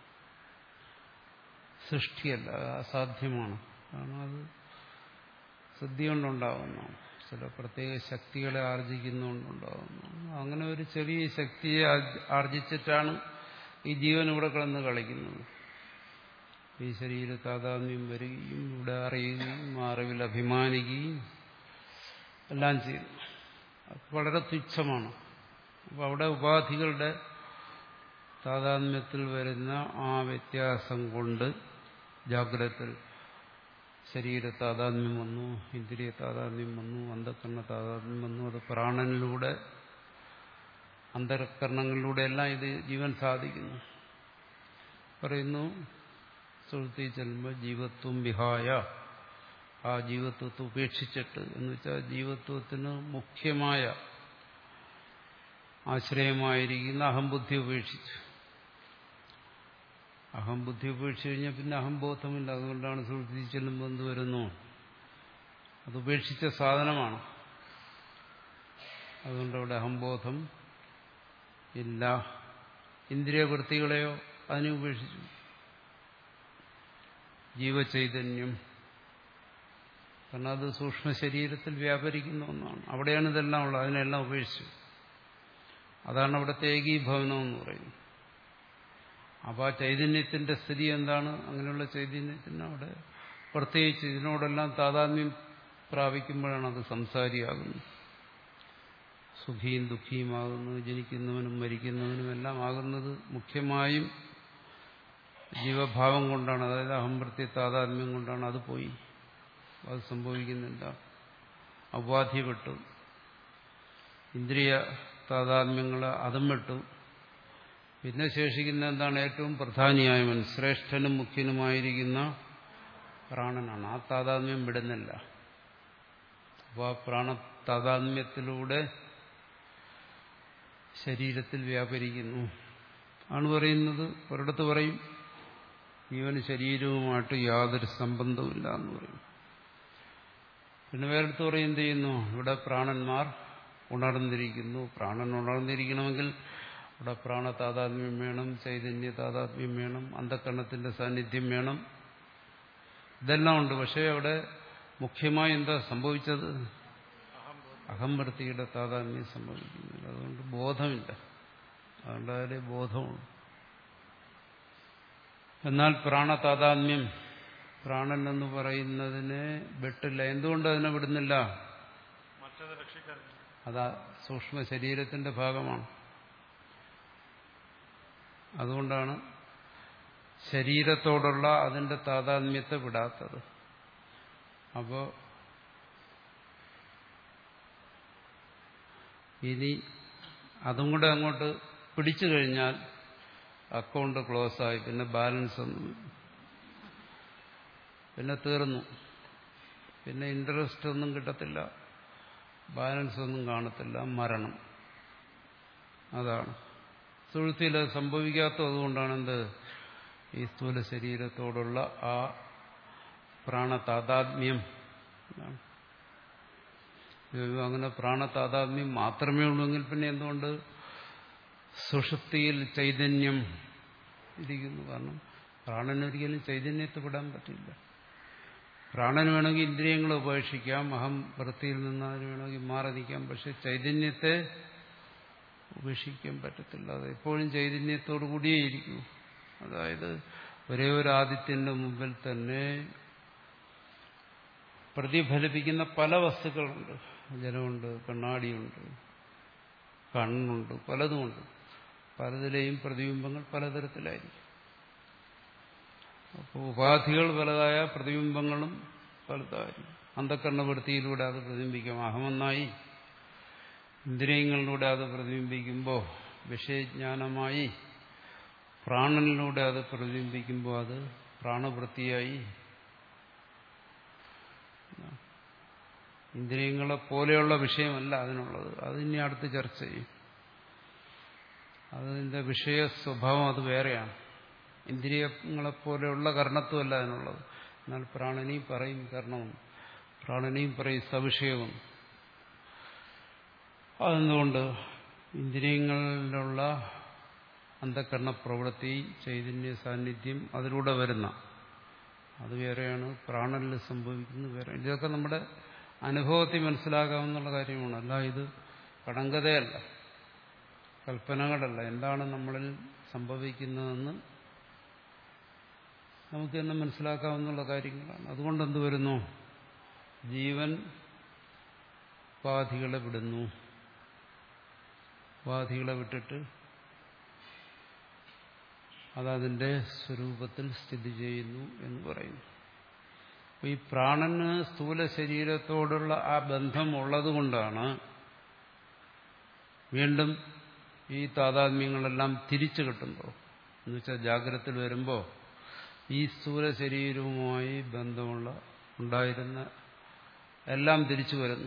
A: സൃഷ്ടിയല്ല, അസാധ്യമാണ്. കാരണം അത് സിദ്ധി കൊണ്ടുണ്ടാകുന്നതാണ്, ചില പ്രത്യേക ശക്തികളെ ആർജിക്കുന്നതുകൊണ്ടുണ്ടാകുന്നതാണ്. അങ്ങനെ ഒരു ചെറിയ ശക്തിയെ ആർജിച്ചിട്ടാണ് ഈ ജീവൻ ഇവിടെ കിടന്ന് കളിക്കുന്നത്. ഈ ശരീര താതാത്മ്യം വരികയും ഇവിടെ അറിയുകയും അറിവിൽ അഭിമാനിക്കുകയും എല്ലാം ചെയ്യുന്നു. അത് വളരെ തുച്ഛമാണ്. അപ്പോൾ അവിടെ ഉപാധികളുടെ താതാത്മ്യത്തിൽ വരുന്ന ആ വ്യത്യാസം കൊണ്ട് ജാഗ്രതത്തിൽ ശരീര താതാത്മ്യം വന്നു, ഇന്ദ്രിയ താതാത്മ്യം വന്നു, അന്ധകരണ താതാത്മ്യം വന്നു. അത് പ്രാണനിലൂടെ അന്തഃകരണങ്ങളിലൂടെ എല്ലാം ഇത് ജീവൻ സാധിക്കുന്നു. പറയുന്നു സുഹൃത്തി ചെല്ലുമ്പോൾ ജീവത്വം വിഹായ, ആ ജീവത്വത്തെ ഉപേക്ഷിച്ചിട്ട്, എന്ന് വെച്ചാൽ ജീവത്വത്തിന് മുഖ്യമായ ആശ്രയമായിരിക്കുന്ന അഹംബുദ്ധി ഉപേക്ഷിച്ചു. അഹംബുദ്ധി ഉപേക്ഷിച്ച് കഴിഞ്ഞാൽ പിന്നെ അഹംബോധമില്ല. അതുകൊണ്ടാണ് സുഹൃത്തി ചെല്ലുമ്പോൾ എന്ത് വരുന്നു, അത് ഉപേക്ഷിച്ച സാധനമാണ്. അതുകൊണ്ട് അവിടെ അഹംബോധം ഇല്ല. ഇന്ദ്രിയവൃത്തികളെയോ അതിനെ ഉപേക്ഷിച്ചു. ജീവചൈതന്യം, കാരണം അത് സൂക്ഷ്മ ശരീരത്തിൽ വ്യാപരിക്കുന്ന ഒന്നാണ്. അവിടെയാണ് ഇതെല്ലാം ഉള്ളത്. അതിനെല്ലാം ഉപേക്ഷിച്ചു. അതാണ് അവിടുത്തെ ഏകീഭവനം എന്ന് പറയുന്നത്. അപ്പോൾ ആ ചൈതന്യത്തിന്റെ സ്ഥിതി എന്താണ്? അങ്ങനെയുള്ള ചൈതന്യത്തിന് അവിടെ പ്രത്യേകിച്ച് ഇതിനോടെല്ലാം താതാത്മ്യം പ്രാപിക്കുമ്പോഴാണ് അത് സംസാരിയാകുന്നത്, സുഖിയും ദുഃഖിയുമാകുന്നത്, ജനിക്കുന്നവനും മരിക്കുന്നവനും എല്ലാം ആകുന്നത് മുഖ്യമായും ജീവഭാവം കൊണ്ടാണ്. അതായത് അഹംവൃത്തി താതാത്മ്യം കൊണ്ടാണ്. അത് പോയി, അത് സംഭവിക്കുന്നില്ല. ഉപാധി വിട്ടു, ഇന്ദ്രിയ താതാത്മ്യങ്ങൾ അതും വിട്ടു. പിന്നെ ശേഷിക്കുന്ന എന്താണ്? ഏറ്റവും പ്രധാനിയായവൻ, ശ്രേഷ്ഠനും മുഖ്യനുമായിരിക്കുന്ന പ്രാണനാണ്. ആ താതാത്മ്യം വിടുന്നില്ല. അപ്പോൾ ആ പ്രാണ താതാത്മ്യത്തിലൂടെ ശരീരത്തിൽ വ്യാപരിക്കുന്നു ആണ് പറയുന്നത്. ഒരിടത്ത് പറയും ജീവന് ശരീരവുമായിട്ട് യാതൊരു സംബന്ധവുമില്ല എന്ന് പറയും. പിന്നെ വേറെടുത്ത് പറയും എന്ത് ചെയ്യുന്നു, ഇവിടെ പ്രാണന്മാർ ഉണർന്നിരിക്കുന്നു. പ്രാണൻ ഉണർന്നിരിക്കണമെങ്കിൽ അവിടെ പ്രാണ താതാത്മ്യം വേണം, ചൈതന്യ താതാത്മ്യം വേണം, അന്ധകരണത്തിന്റെ സാന്നിധ്യം വേണം. ഇതെല്ലാം ഉണ്ട്. പക്ഷേ അവിടെ മുഖ്യമായി എന്താ സംഭവിച്ചത്? അഹംവൃത്തിയുടെ താതാത്മ്യം സംഭവിക്കുന്നില്ല. അതുകൊണ്ട് ബോധമില്ല. അതുകൊണ്ട് അതിലെ ബോധമുള്ളൂ. എന്നാൽ പ്രാണതാതാത്മ്യം, പ്രാണൻ എന്ന് പറയുന്നതിനെ വിട്ടില്ല. എന്തുകൊണ്ട് അതിനെ വിടുന്നില്ല? അതാ സൂക്ഷ്മ ശരീരത്തിന്റെ ഭാഗമാണ്. അതുകൊണ്ടാണ് ശരീരത്തോടുള്ള അതിന്റെ താതാത്മ്യത്തെ വിടാത്തത്. അപ്പോ ഇനി അതും കൂടെ അങ്ങോട്ട് പിടിച്ചു കഴിഞ്ഞാൽ അക്കൗണ്ട് ക്ലോസ് ആയി, പിന്നെ ബാലൻസ് ഒന്നും, പിന്നെ തീർന്നു. പിന്നെ ഇൻട്രസ്റ്റ് ഒന്നും കിട്ടത്തില്ല, ബാലൻസ് ഒന്നും കാണത്തില്ല, മരണം. അതാണ് സുഴുത്തിയിൽ സംഭവിക്കാത്തത്. അതുകൊണ്ടാണ് എന്ത്, ഈ സ്ഥൂല ശരീരത്തോടുള്ള ആ പ്രാണതാതാത്മ്യം. അങ്ങനെ പ്രാണതാതാത്മ്യം മാത്രമേ ഉള്ളൂവെങ്കിൽ പിന്നെ എന്തുകൊണ്ട് സുഷുപ്തിയിൽ ചൈതന്യം ഇരിക്കുന്നു? കാരണം പ്രാണനൊരിക്കലും ചൈതന്യത്തെ വിടാൻ പറ്റില്ല. പ്രാണന് വേണമെങ്കിൽ ഇന്ദ്രിയങ്ങളെ ഉപേക്ഷിക്കാം, അഹം വൃത്തിയിൽ നിന്ന് അതിന് വേണമെങ്കിൽ മാറി നിൽക്കാം. പക്ഷെ ചൈതന്യത്തെ ഉപേക്ഷിക്കാൻ പറ്റത്തില്ല. അത് എപ്പോഴും ചൈതന്യത്തോടു കൂടിയേ ഇരിക്കൂ. അതായത് ഒരേ ഒരു ആദിത്യന്റെ മുമ്പിൽ തന്നെ പ്രതിഫലിപ്പിക്കുന്ന പല വസ്തുക്കളുണ്ട്. ജലമുണ്ട്, കണ്ണാടിയുണ്ട്, കണ്ണുണ്ട്, പലതുമുണ്ട്. പലതിലെയും പ്രതിബിംബങ്ങൾ പലതരത്തിലായിരിക്കും. അപ്പോൾ ഉപാധികൾ പലതായ പ്രതിബിംബങ്ങളും പലതായിരിക്കും. അന്ധകരണവൃത്തിയിലൂടെ അത് പ്രതിബിംബിക്കാം, അഹമെന്നായി. ഇന്ദ്രിയങ്ങളിലൂടെ അത് പ്രതിബിംബിക്കുമ്പോൾ വിഷയജ്ഞാനമായി. പ്രാണനിലൂടെ അത് പ്രതിബിംബിക്കുമ്പോൾ അത് പ്രാണവൃത്തിയായി. ഇന്ദ്രിയങ്ങളെ പോലെയുള്ള വിഷയമല്ല അതിനുള്ളത്. അതിനി അടുത്ത് ചർച്ച ചെയ്യും. അതിന്റെ വിഷയ സ്വഭാവം അത് വേറെയാണ്. ഇന്ദ്രിയങ്ങളെപ്പോലെയുള്ള കർണത്വമല്ല അതിനുള്ളത്. എന്നാൽ പ്രാണനി പറയും കർണവും. പ്രാണനെയും പറയും സവിഷയവും. അതെന്തുകൊണ്ട് ഇന്ദ്രിയങ്ങളിലുള്ള അന്ധകരണ പ്രവൃത്തി, ചൈതന്യ സാന്നിധ്യം അതിലൂടെ വരുന്ന അത് വേറെയാണ്, പ്രാണനിൽ സംഭവിക്കുന്നത് വേറെ. ഇതൊക്കെ നമ്മുടെ അനുഭവത്തിൽ മനസ്സിലാക്കാവുന്ന കാര്യമാണ്. അല്ല ഇത് കടങ്കഥയല്ല, കൽപ്പനകളല്ല. എന്താണ് നമ്മളിൽ സംഭവിക്കുന്നതെന്ന് നമുക്ക് തന്നെ മനസ്സിലാക്കാവുന്ന കാര്യങ്ങളാണ്. അതുകൊണ്ട് എന്ത് വരുന്നു? ജീവൻ ഉപാധികളെ വിടുന്നു. ഉപാധികളെ വിട്ടിട്ട് അതതിന്റെ സ്വരൂപത്തിൽ സ്ഥിതി ചെയ്യുന്നു എന്ന് പറയുന്നു. അപ്പോൾ ഈ പ്രാണന് സ്ഥൂല ശരീരത്തോടുള്ള ആ ബന്ധം ഉള്ളതുകൊണ്ടാണ് വീണ്ടും ഈ താതാത്മ്യങ്ങളെല്ലാം തിരിച്ചു കിട്ടുമ്പോൾ, എന്നുവെച്ചാൽ ജാഗ്രതയിൽ വരുമ്പോൾ ഈ സ്ഥൂല ശരീരവുമായി ബന്ധമുള്ള ഉണ്ടായിരുന്ന എല്ലാം തിരിച്ചു വരുന്നു,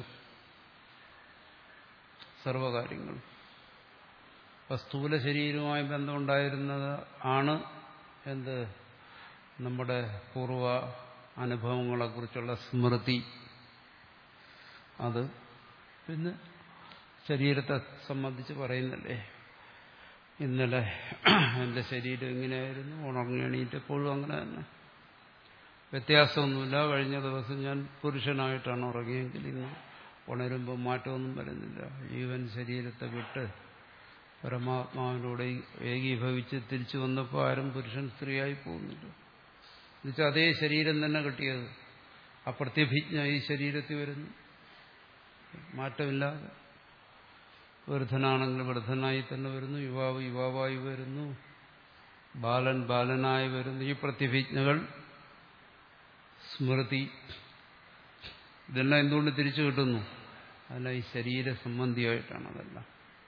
A: സർവകാര്യങ്ങളും. അപ്പം സ്ഥൂല ശരീരവുമായി ബന്ധമുണ്ടായിരുന്നത് ആണ് എന്ത്? നമ്മുടെ പൂർവ അനുഭവങ്ങളെക്കുറിച്ചുള്ള സ്മൃതി. അത് പിന്നെ ശരീരത്തെ സംബന്ധിച്ച് പറയുന്നല്ലേ, ഇന്നലെ എൻ്റെ ശരീരം ഇങ്ങനെയായിരുന്നു, ഉണർന്നു എണീറ്റപ്പോഴും അങ്ങനെ തന്നെ, വ്യത്യാസമൊന്നുമില്ല. കഴിഞ്ഞ ദിവസം ഞാൻ പുരുഷനായിട്ടാണ് ഉറങ്ങിയെങ്കിൽ ഇന്ന് ഉണരുമ്പോൾ മാറ്റമൊന്നും വരുന്നില്ല. ജീവൻ ശരീരത്തെ വിട്ട് പരമാത്മാവിനോട് ഏകീഭവിച്ച് തിരിച്ചു വന്നപ്പോൾ ആരും പുരുഷൻ സ്ത്രീയായി പോകുന്നില്ല. എന്നുവെച്ചാൽ അതേ ശരീരം തന്നെ കിട്ടിയത്. ആ പ്രത്യഭിജ്ഞ ഈ ശരീരത്തിൽ വരുന്നു, മാറ്റമില്ലാതെ. വൃദ്ധനാണെങ്കിൽ വൃദ്ധനായി തന്നെ വരുന്നു, യുവാവ് യുവാവായി വരുന്നു, ബാലൻ ബാലനായി വരുന്നു. ഈ പ്രത്യഭിജ്ഞകൾ, സ്മൃതി, ഇതെല്ലാം എന്തുകൊണ്ട് തിരിച്ചു കിട്ടുന്നു? അതെല്ലാം ഈ ശരീര സംബന്ധിയായിട്ടാണ്. അതെല്ലാം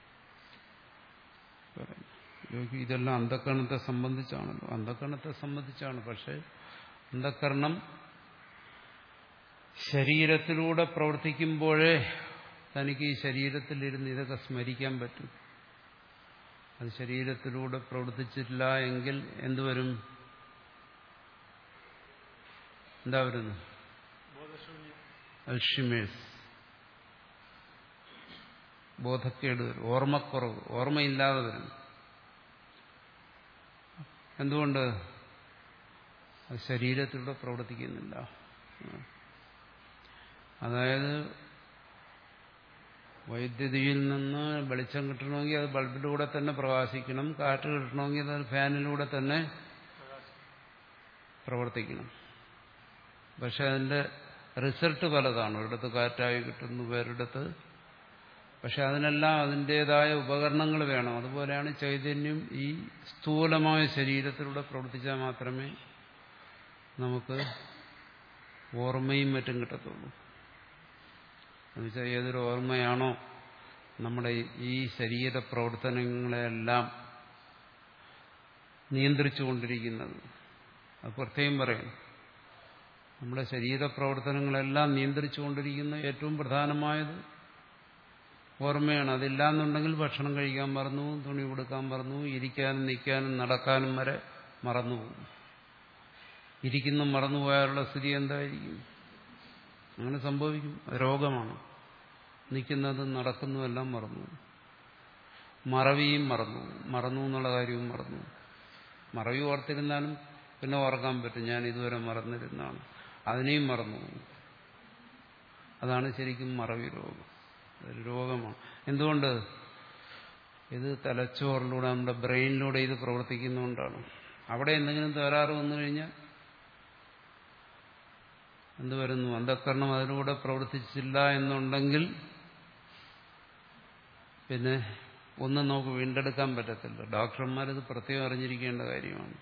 A: ഇതെല്ലാം അന്ധകരണത്തെ സംബന്ധിച്ചാണല്ലോ, അന്ധകരണത്തെ സംബന്ധിച്ചാണ്. പക്ഷെ അന്ധകരണം ശരീരത്തിലൂടെ പ്രവർത്തിക്കുമ്പോഴേ തനിക്ക് ഈ ശരീരത്തിലിരുന്ന് ഇതൊക്കെ സ്മരിക്കാൻ പറ്റും. അത് ശരീരത്തിലൂടെ പ്രവർത്തിച്ചില്ല എങ്കിൽ എന്തുവരും? എന്താ വരുന്നു? അൽഷിമേഴ്സ്, ബോധക്കേട് വരും, ഓർമ്മക്കുറവ്, ഓർമ്മയില്ലാതെ വരും. എന്തുകൊണ്ട്? അത് ശരീരത്തിലൂടെ പ്രവർത്തിക്കുന്നില്ല. അതായത് വൈദ്യുതിയിൽ നിന്ന് വെളിച്ചം കിട്ടണമെങ്കിൽ അത് ബൾബിലൂടെ തന്നെ പ്രകാശിക്കണം, കാറ്റ് കിട്ടണമെങ്കിൽ അത് ഫാനിലൂടെ തന്നെ പ്രവർത്തിക്കണം. പക്ഷെ അതിന്റെ റിസൾട്ട് പലതാണ്. ഒരിടത്ത് കാറ്റായി കിട്ടുന്നു, വേറൊരിടത്ത്. പക്ഷെ അതിനെല്ലാം അതിൻ്റെതായ ഉപകരണങ്ങൾ വേണം. അതുപോലെയാണ് ചൈതന്യം ഈ സ്ഥൂലമായ ശരീരത്തിലൂടെ പ്രവർത്തിച്ചാൽ മാത്രമേ നമുക്ക് ഓർമ്മയും മറ്റും കിട്ടത്തുള്ളൂ. എന്നുവെച്ചാൽ ഏതൊരു ഓർമ്മയാണോ നമ്മുടെ ഈ ശരീര പ്രവർത്തനങ്ങളെല്ലാം നിയന്ത്രിച്ചുകൊണ്ടിരിക്കുന്നത്, അത് പ്രത്യേകം പറയണം. നമ്മുടെ ശരീര പ്രവർത്തനങ്ങളെല്ലാം നിയന്ത്രിച്ചുകൊണ്ടിരിക്കുന്ന ഏറ്റവും പ്രധാനമായത് ഓർമ്മയാണ്. അതില്ലാന്നുണ്ടെങ്കിൽ ഭക്ഷണം കഴിക്കാൻ മറന്നു, തുണി കൊടുക്കാൻ മറന്നു, ഇരിക്കാനും നിൽക്കാനും നടക്കാനും വരെ മറന്നുപോകും. ഇരിക്കുന്ന മറന്നുപോയാലുള്ള സ്ഥിതി എന്തായിരിക്കും? അങ്ങനെ സംഭവിക്കും. രോഗമാണ്. നിൽക്കുന്നതും നടക്കുന്നതെല്ലാം മറന്നു, മറവിയും മറന്നു, മറന്നു എന്നുള്ള കാര്യവും മറന്നു. മറവി ഓർത്തിരുന്നാലും പിന്നെ ഓർക്കാൻ പറ്റും, ഞാൻ ഇതുവരെ മറന്നിരുന്നാണ്. അതിനെയും മറന്നു. അതാണ് ശരിക്കും മറവി രോഗം. അതൊരു രോഗമാണ്. എന്തുകൊണ്ട്? ഇത് തലച്ചോറിലൂടെ, നമ്മുടെ ബ്രെയിനിലൂടെ ഇത് പ്രവർത്തിക്കുന്നതുകൊണ്ടാണ്. അവിടെ എന്തെങ്കിലും തകരാറ് വന്നു കഴിഞ്ഞാൽ എന്ത് വരുന്നു? അന്ധകരണം അതിലൂടെ പ്രവർത്തിച്ചില്ല എന്നുണ്ടെങ്കിൽ പിന്നെ ഒന്നും നമുക്ക് വീണ്ടെടുക്കാൻ പറ്റത്തില്ല. ഡോക്ടർമാരിത് പ്രത്യേകം അറിഞ്ഞിരിക്കേണ്ട കാര്യമാണ്.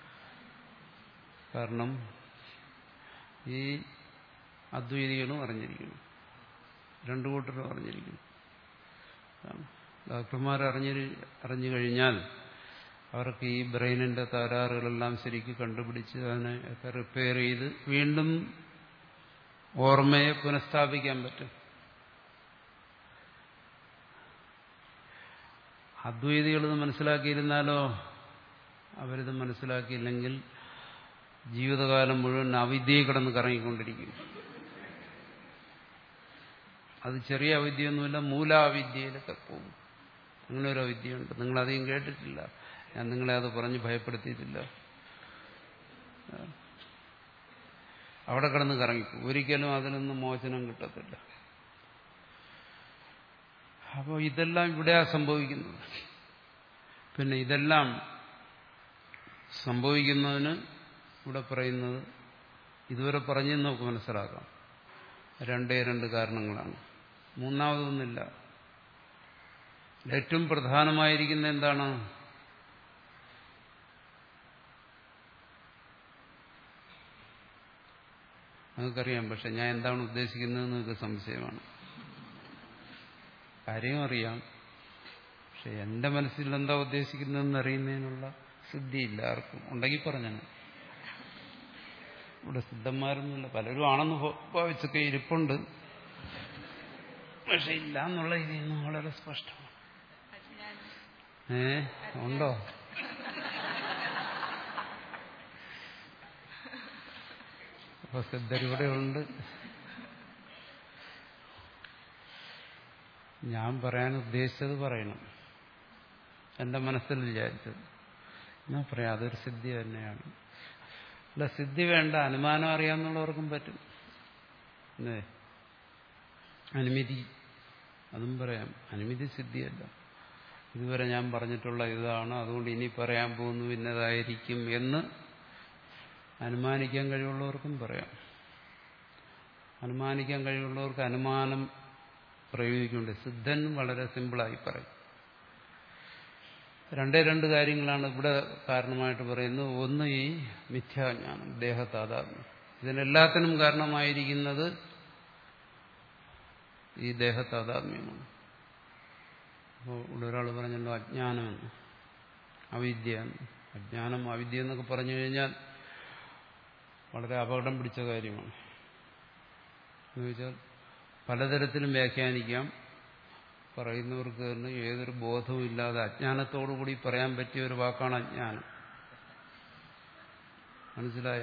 A: കാരണം ഈ അദ്വൈതികളും അറിഞ്ഞിരിക്കണം, രണ്ടു കൂട്ടരും അറിഞ്ഞിരിക്കണം. ഡോക്ടർമാർ അറിഞ്ഞി അറിഞ്ഞു കഴിഞ്ഞാൽ അവർക്ക് ഈ ബ്രെയിനിന്റെ തകരാറുകളെല്ലാം ശരിക്കും കണ്ടുപിടിച്ച് അതിനെ ഒക്കെ റിപ്പയർ ചെയ്ത് വീണ്ടും ഓർമ്മയെ പുനഃസ്ഥാപിക്കാൻ പറ്റും. അദ്വൈതികളിത് മനസ്സിലാക്കിയിരുന്നാലോ? അവരിത് മനസ്സിലാക്കിയില്ലെങ്കിൽ ജീവിതകാലം മുഴുവൻ അവിദ്യയെ കിടന്ന് കറങ്ങിക്കൊണ്ടിരിക്കും. അത് ചെറിയ അവിദ്യയൊന്നുമില്ല, മൂലാവിദ്യയിലൊക്കെ പോകും. അങ്ങനെ ഒരു അവിദ്യയുണ്ട്, നിങ്ങളധികം കേട്ടിട്ടില്ല, ഞാൻ നിങ്ങളെ അത് പറഞ്ഞ് ഭയപ്പെടുത്തിയിട്ടില്ല. അവിടെ കിടന്ന് കറങ്ങിക്കും, ഒരിക്കലും അതിൽ നിന്ന് മോചനം കിട്ടത്തില്ല. അപ്പോൾ ഇതെല്ലാം ഇവിടെയാ സംഭവിക്കുന്നത്. പിന്നെ ഇതെല്ലാം സംഭവിക്കുന്നതിന് ഇവിടെ പറയുന്നത് ഇതുവരെ പറഞ്ഞു നമുക്ക് മനസ്സിലാക്കാം, രണ്ടേ രണ്ട് കാരണങ്ങളാണ്, മൂന്നാമതൊന്നുമില്ല. ഏറ്റവും പ്രധാനമായിരിക്കുന്ന എന്താണ്? നിങ്ങൾക്കറിയാം, പക്ഷെ ഞാൻ എന്താണ് ഉദ്ദേശിക്കുന്നത് നിങ്ങൾക്ക് സംശയമാണ്. കാര്യം അറിയാം, പക്ഷെ എന്റെ മനസ്സിൽ എന്താ ഉദ്ദേശിക്കുന്നതെന്ന് അറിയുന്നതിനുള്ള സിദ്ധിയില്ല ആർക്കും. ഉണ്ടെങ്കിൽ പറഞ്ഞാണ്. ഇവിടെ സിദ്ധന്മാരൊന്നുമില്ല, പലരും ആണെന്ന് ഭാവിച്ചൊക്കെ ഇരിപ്പുണ്ട്, പക്ഷെ ഇല്ല എന്നുള്ള ഇതിൽ വളരെ സ്പഷ്ടമാണ്. ഏ ഉണ്ടോ? അപ്പൊ സിദ്ധരിവിടെ ഉണ്ട്. ഞാൻ പറയാൻ ഉദ്ദേശിച്ചത് പറയണം, എന്റെ മനസ്സിൽ വിചാരിച്ചത് ഞാൻ പറയാം. അതൊരു സിദ്ധി തന്നെയാണ്. അല്ല, സിദ്ധി വേണ്ട, അനുമാനം അറിയാമെന്നുള്ളവർക്കും പറ്റും. അനുമതി, അതും പറയാം. അനുമതി സിദ്ധിയല്ല. ഇതുവരെ ഞാൻ പറഞ്ഞിട്ടുള്ള ഇതാണ്, അതുകൊണ്ട് ഇനി പറയാൻ പോകുന്നു ഇന്നതായിരിക്കും എന്ന് അനുമാനിക്കാൻ കഴിവുള്ളവർക്കും പറയാം. അനുമാനിക്കാൻ കഴിവുള്ളവർക്ക് അനുമാനം പ്രയോഗിക്കുന്നുണ്ട്. സിദ്ധൻ വളരെ സിമ്പിളായി പറയും. രണ്ടേ രണ്ട് കാര്യങ്ങളാണ് ഇവിടെ കാരണമായിട്ട് പറയുന്നത്. ഒന്ന്, ഈ മിഥ്യാജ്ഞാനം, ദേഹതാതാത്മ്യം. ഇതിനെല്ലാത്തിനും കാരണമായിരിക്കുന്നത് ഈ ദേഹതാതാത്മ്യമാണ്. അപ്പോൾ ഇവിടെ ഒരാൾ പറഞ്ഞല്ലോ അജ്ഞാനമെന്ന്, അവിദ്യ. അജ്ഞാനം അവിദ്യ എന്നൊക്കെ പറഞ്ഞു കഴിഞ്ഞാൽ വളരെ അപകടം പിടിച്ച കാര്യമാണ്. എന്ന് വെച്ചാൽ പലതരത്തിലും വ്യാഖ്യാനിക്കാം. പറയുന്നവർക്ക് തന്നെ ഏതൊരു ബോധവും ഇല്ലാതെ അജ്ഞാനത്തോടുകൂടി പറയാൻ പറ്റിയ ഒരു വാക്കാണ് അജ്ഞാനം. മനസ്സിലായ?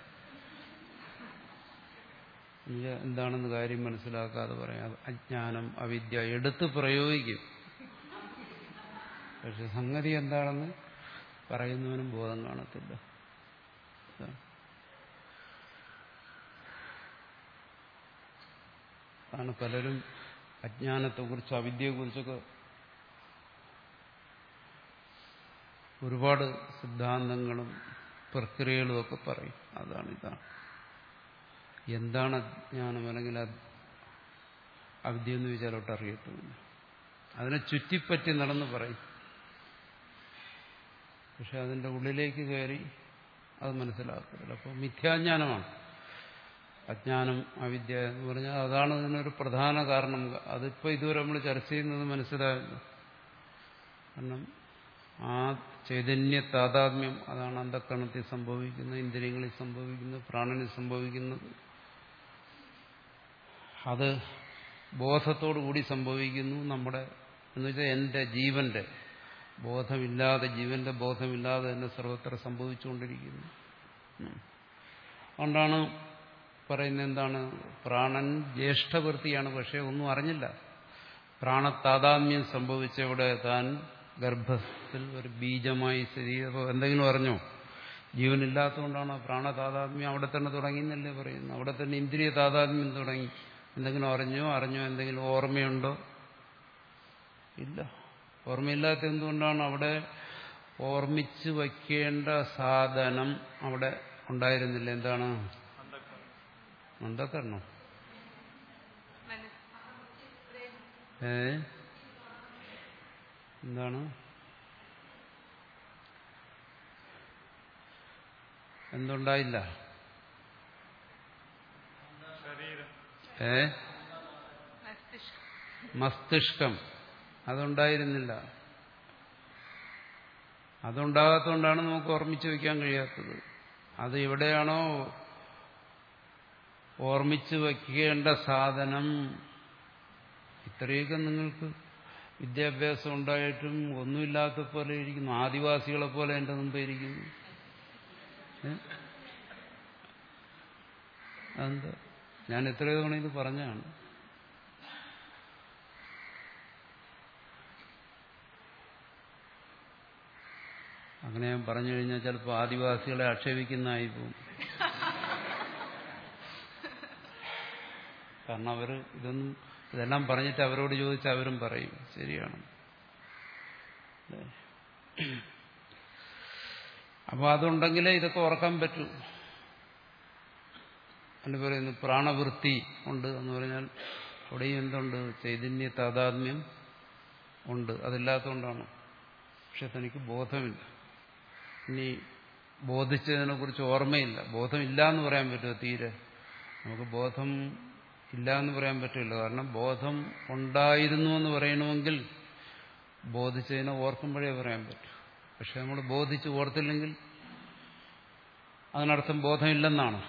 A: എന്താണെന്ന് കാര്യം മനസ്സിലാക്കാതെ പറയാം അജ്ഞാനം, അവിദ്യ എടുത്ത് പ്രയോഗിക്കും. പക്ഷെ സംഗതി എന്താണെന്ന് പറയുന്നവനും ബോധം കാണത്തില്ല. അതാണ് പലരും അജ്ഞാനത്തെക്കുറിച്ച്, അവിദ്യയെക്കുറിച്ചൊക്കെ ഒരുപാട് സിദ്ധാന്തങ്ങളും പ്രക്രിയകളും ഒക്കെ പറയും. അതാണ് ഇതാണ് എന്താണ് അജ്ഞാനം അല്ലെങ്കിൽ അവിദ്യ എന്ന് വിചാരോട്ട് അറിയത്തുമില്ല. അതിനെ ചുറ്റിപ്പറ്റി നടന്ന് പറയും. പക്ഷെ അതിൻ്റെ ഉള്ളിലേക്ക് കയറി അത് മനസ്സിലാക്കത്തില്ല. അപ്പോൾ മിഥ്യാജ്ഞാനമാണ് അജ്ഞാനം, അവിദ്യ എന്ന് പറഞ്ഞാൽ. അതാണ് ഇതിനൊരു പ്രധാന കാരണം. അതിപ്പോൾ ഇതുവരെ നമ്മൾ ചർച്ച ചെയ്യുന്നത് മനസ്സിലായല്ലോ. കാരണം ആ ചൈതന്യ താതാത്മ്യം, അതാണ് അന്ധക്കരണത്തിൽ സംഭവിക്കുന്നത്, ഇന്ദ്രിയങ്ങളിൽ സംഭവിക്കുന്നത്, പ്രാണനിൽ സംഭവിക്കുന്നത്. അത് ബോധത്തോടു കൂടി സംഭവിക്കുന്നു. നമ്മുടെ എന്ന് വെച്ചാൽ എൻ്റെ ജീവന്റെ ബോധമില്ലാതെ, ജീവന്റെ ബോധമില്ലാതെ തന്നെ സർവത്ര സംഭവിച്ചുകൊണ്ടിരിക്കുന്നു. അതുകൊണ്ടാണ് പറയുന്നത് എന്താണ്, പ്രാണൻ ജ്യേഷ്ഠവൃത്തിയാണ്, പക്ഷെ ഒന്നും അറിഞ്ഞില്ല. പ്രാണതാതാത്മ്യം സംഭവിച്ചവിടെ താൻ ഗർഭത്തിൽ ഒരു ബീജമായി സ്ഥിതി ചെയ്തപ്പോൾ എന്തെങ്കിലും അറിഞ്ഞോ? ജീവനില്ലാത്തതുകൊണ്ടാണ് പ്രാണതാതാത്മ്യം അവിടെ തന്നെ തുടങ്ങിയെന്നല്ലേ പറയുന്നു. അവിടെ തന്നെ ഇന്ദ്രിയ താതാത്മ്യം തുടങ്ങി. എന്തെങ്കിലും അറിഞ്ഞോ? അറിഞ്ഞോ എന്തെങ്കിലും ഓർമ്മയുണ്ടോ? ഇല്ല. ഓർമ്മയില്ലാത്ത എന്തുകൊണ്ടാണ്? അവിടെ ഓർമ്മിച്ച് വയ്ക്കേണ്ട സാധനം അവിടെ ഉണ്ടായിരുന്നില്ല. എന്താണ്? അന്ധക്കരണം. ഏ എന്താണ്? എന്തുണ്ടായില്ല? ഏ മസ്തിഷ്കം. അതുണ്ടായിരുന്നില്ല. അതുണ്ടാകാത്തതുകൊണ്ടാണ് നമുക്ക് ഓർമ്മിച്ച് വയ്ക്കാൻ കഴിയാത്തത്. അത് എവിടെയാണോ ഓർമ്മിച്ച് വയ്ക്കേണ്ട സാധനം, ഇത്രയൊക്കെ നിങ്ങൾക്ക് വിദ്യാഭ്യാസം ഉണ്ടായിട്ടും ഒന്നുമില്ലാത്ത പോലെ ഇരിക്കുന്നു. ആദിവാസികളെ പോലെ എൻ്റെ മുമ്പേ ഇരിക്കുന്നു. അതെന്താ? ഞാൻ എത്രയോ തവണ ഇത് പറഞ്ഞാണ്. അങ്ങനെ ഞാൻ പറഞ്ഞു കഴിഞ്ഞാൽ ചിലപ്പോൾ ആദിവാസികളെ ആക്ഷേപിക്കുന്നതായി പോകും. കാരണം അവർ ഇതൊന്നും ഇതെല്ലാം പറഞ്ഞിട്ട് അവരോട് ചോദിച്ചാൽ അവരും പറയും ശരിയാണ്. അപ്പോൾ അതുണ്ടെങ്കിലേ ഇതൊക്കെ ഓർക്കാൻ പറ്റൂ. എന്ന് പറയുന്നു പ്രാണവൃത്തി ഉണ്ട് എന്ന് പറഞ്ഞാൽ അവിടെയും എന്തുണ്ട്? ചൈതന്യ താതാത്മ്യം ഉണ്ട്. അതില്ലാത്തതുകൊണ്ടാണ്. പക്ഷെ തനിക്ക് ബോധമില്ല. ഇനി ബോധിച്ചതിനെ കുറിച്ച് ഓർമ്മയില്ല. ബോധമില്ല എന്ന് പറയാൻ പറ്റുമോ? തീരെ നമുക്ക് ബോധം ഇല്ല എന്ന് പറയാൻ പറ്റില്ല. കാരണം ബോധം ഉണ്ടായിരുന്നു എന്ന് പറയണമെങ്കിൽ ബോധിച്ചതിനെ ഓർക്കുമ്പോഴേ പറയാൻ പറ്റൂ. പക്ഷെ നമ്മൾ ബോധിച്ച് ഓർത്തില്ലെങ്കിൽ അതിനർത്ഥം ബോധമില്ലെന്നാണ്.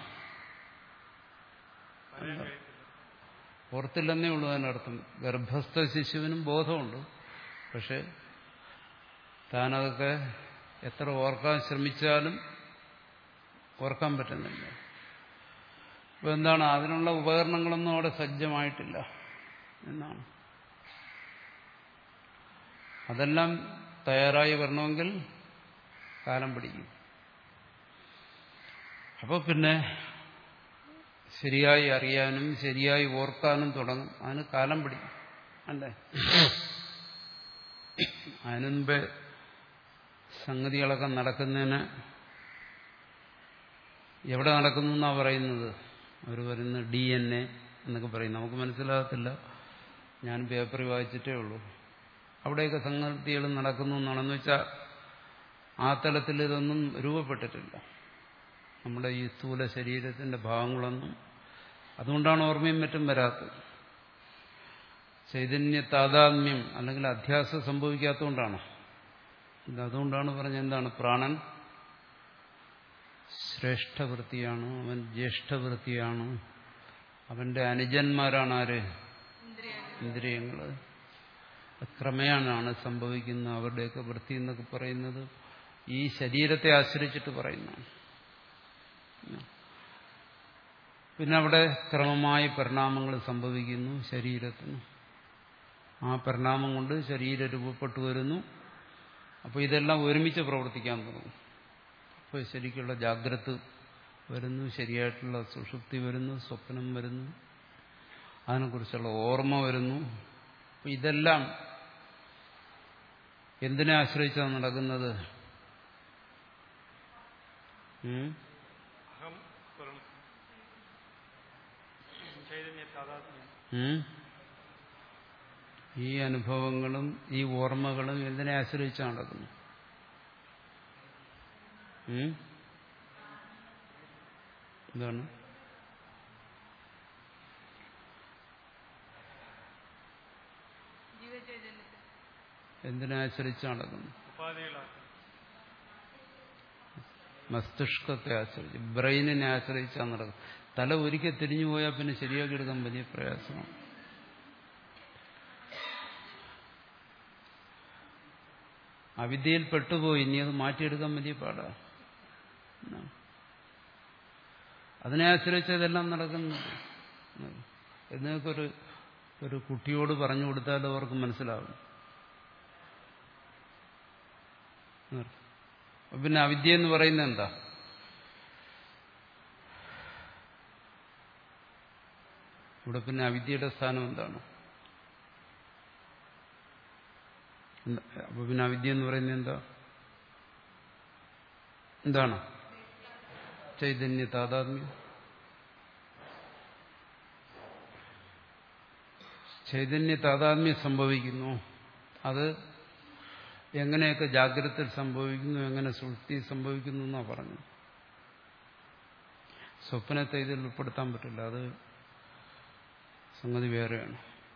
A: ഓർത്തില്ലെന്നേ ഉള്ളൂ അതിനർത്ഥം. ഗർഭസ്ഥ ശിശുവിനും ബോധമുണ്ട്. പക്ഷെ താനതൊക്കെ എത്ര ഓർക്കാൻ ശ്രമിച്ചാലും ഓർക്കാൻ പറ്റുന്നില്ല. അപ്പോൾ എന്താണ്? അതിനുള്ള ഉപകരണങ്ങളൊന്നും അവിടെ സജ്ജമായിട്ടില്ല എന്നാണ്. അതെല്ലാം തയ്യാറായി വരണമെങ്കിൽ കാലം പിടിക്കും. അപ്പോൾ പിന്നെ ശരിയായി അറിയാനും ശരിയായി ഓർക്കാനും തുടങ്ങും. അതിന് കാലം പിടിക്കും അല്ലേ? അതിനുമുമ്പേ സംഗതികളൊക്കെ നടക്കുന്നതിന് എവിടെ നടക്കുന്നു എന്നാണ് പറയുന്നത്? അവർ പറയുന്നത് ഡി എൻ എ എന്നൊക്കെ പറയും. നമുക്ക് മനസ്സിലാകത്തില്ല. ഞാൻ പേപ്പറിൽ വായിച്ചിട്ടേ ഉള്ളൂ. അവിടെയൊക്കെ സംഗതികൾ നടക്കുന്നു എന്നാണെന്ന് വെച്ചാൽ ആ തലത്തിൽ ഇതൊന്നും രൂപപ്പെട്ടിട്ടില്ല. നമ്മുടെ ഈ സ്ഥൂല ശരീരത്തിന്റെ ഭാഗങ്ങളൊന്നും. അതുകൊണ്ടാണ് ഓർമ്മയും മറ്റും വരാത്തത്. ചൈതന്യ താതാത്മ്യം അല്ലെങ്കിൽ അധ്യാസം സംഭവിക്കാത്തതുകൊണ്ടാണ്. അതുകൊണ്ടാണ് പറഞ്ഞത് എന്താണ്? പ്രാണൻ ശ്രേഷ്ഠവൃത്തിയാണ്, അവൻ ജ്യേഷ്ഠവൃത്തിയാണ്, അവന്റെ അനുജന്മാരാണ് ആര്? ഇന്ദ്രിയങ്ങൾ. ക്രമേണാണ് സംഭവിക്കുന്നത്. അവരുടെയൊക്കെ വൃത്തി എന്നൊക്കെ പറയുന്നത് ഈ ശരീരത്തെ ആശ്രയിച്ചിട്ട് പറയുന്നതാണ്. പിന്നെ അവിടെ ക്രമമായി പരിണാമങ്ങൾ സംഭവിക്കുന്നു ശരീരത്തിന്. ആ പരിണാമം കൊണ്ട് ശരീരം രൂപപ്പെട്ടു വരുന്നു. അപ്പോൾ ഇതെല്ലാം ഒരുമിച്ച് പ്രവർത്തിക്കാൻ തുടങ്ങും. അപ്പോൾ ശരിക്കുള്ള ജാഗ്രത വരുന്നു, ശരിയായിട്ടുള്ള സുഷുപ്തി വരുന്നു, സ്വപ്നം വരുന്നു, അതിനെക്കുറിച്ചുള്ള ഓർമ്മ വരുന്നു. അപ്പോൾ ഇതെല്ലാം എന്തിനെ ആശ്രയിച്ചാണ് നടക്കുന്നത്? ഈ അനുഭവങ്ങളും ഈ ഓർമ്മകളും എന്തിനെ ആശ്രയിച്ചാണ് നടക്കുന്നത്? എന്താണ്? എന്തിനെ ആശ്രയിച്ചാണ് നടക്കുന്നത്? മസ്തിഷ്കത്തെ ആശ്രയിച്ച്, ബ്രെയിനിനെ ആശ്രയിച്ചാണ് നടക്കുന്നത്. തല ഒരിക്കൽ തിരിഞ്ഞു പോയാൽ പിന്നെ ശരിയാക്കി എടുക്കാൻ വലിയ പ്രയാസമാണ്. അവിദ്യയിൽ പെട്ടുപോയി. ഇനി അത് മാറ്റിയെടുക്കാൻ വലിയ പാടാണ്. അതിനെ ആശ്രയിച്ച് ഇതെല്ലാം നടക്കുന്നത്. എന്നൊക്കൊരു ഒരു കുട്ടിയോട് പറഞ്ഞു കൊടുത്താൽ അവർക്ക് മനസ്സിലാവും. പിന്നെ അവിദ്യ എന്ന് പറയുന്നത് എന്താ? ഇവിടെ പിന്നെ അവിദ്യയുടെ സ്ഥാനം എന്താണ്? അപ്പൊ പിന്നെ അവിദ്യ എന്ന് പറയുന്നത് എന്താ? എന്താണ്? ചൈതന്യ താതാത്മ്യം. ചൈതന്യ താതാത്മ്യം സംഭവിക്കുന്നു. അത് എങ്ങനെയൊക്കെ ജാഗ്രതയിൽ സംഭവിക്കുന്നു, എങ്ങനെ സുഷുപ്തി സംഭവിക്കുന്നു എന്നാ പറഞ്ഞു. സ്വപ്നത്തെ ഇതിൽ ഉൾപ്പെടുത്താൻ പറ്റില്ല. അത് സംഗതി വേറെയാണ്.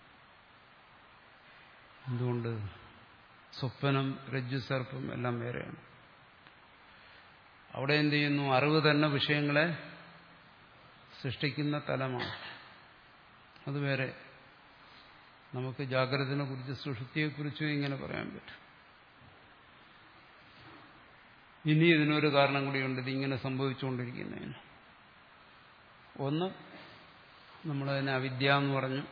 A: എന്തുകൊണ്ട്? സ്വപ്നം, രജ്ജു, സർപ്പം എല്ലാം വേറെയാണ്. അവിടെ എന്ത് ചെയ്യുന്നു? അറിവ് തന്നെ വിഷയങ്ങളെ സൃഷ്ടിക്കുന്ന തലമാണ്. അത് വേറെ. നമുക്ക് ജാഗ്രതയെ കുറിച്ച് സുഷുപ്തിയെക്കുറിച്ചും ഇങ്ങനെ പറയാൻ പറ്റും. ഇനി ഇതിനൊരു കാരണം കൂടിയുണ്ട് ഇതിങ്ങനെ സംഭവിച്ചുകൊണ്ടിരിക്കുന്നതിന്. ഒന്ന്, നമ്മളതിനെ അവിദ്യ എന്ന് പറഞ്ഞു.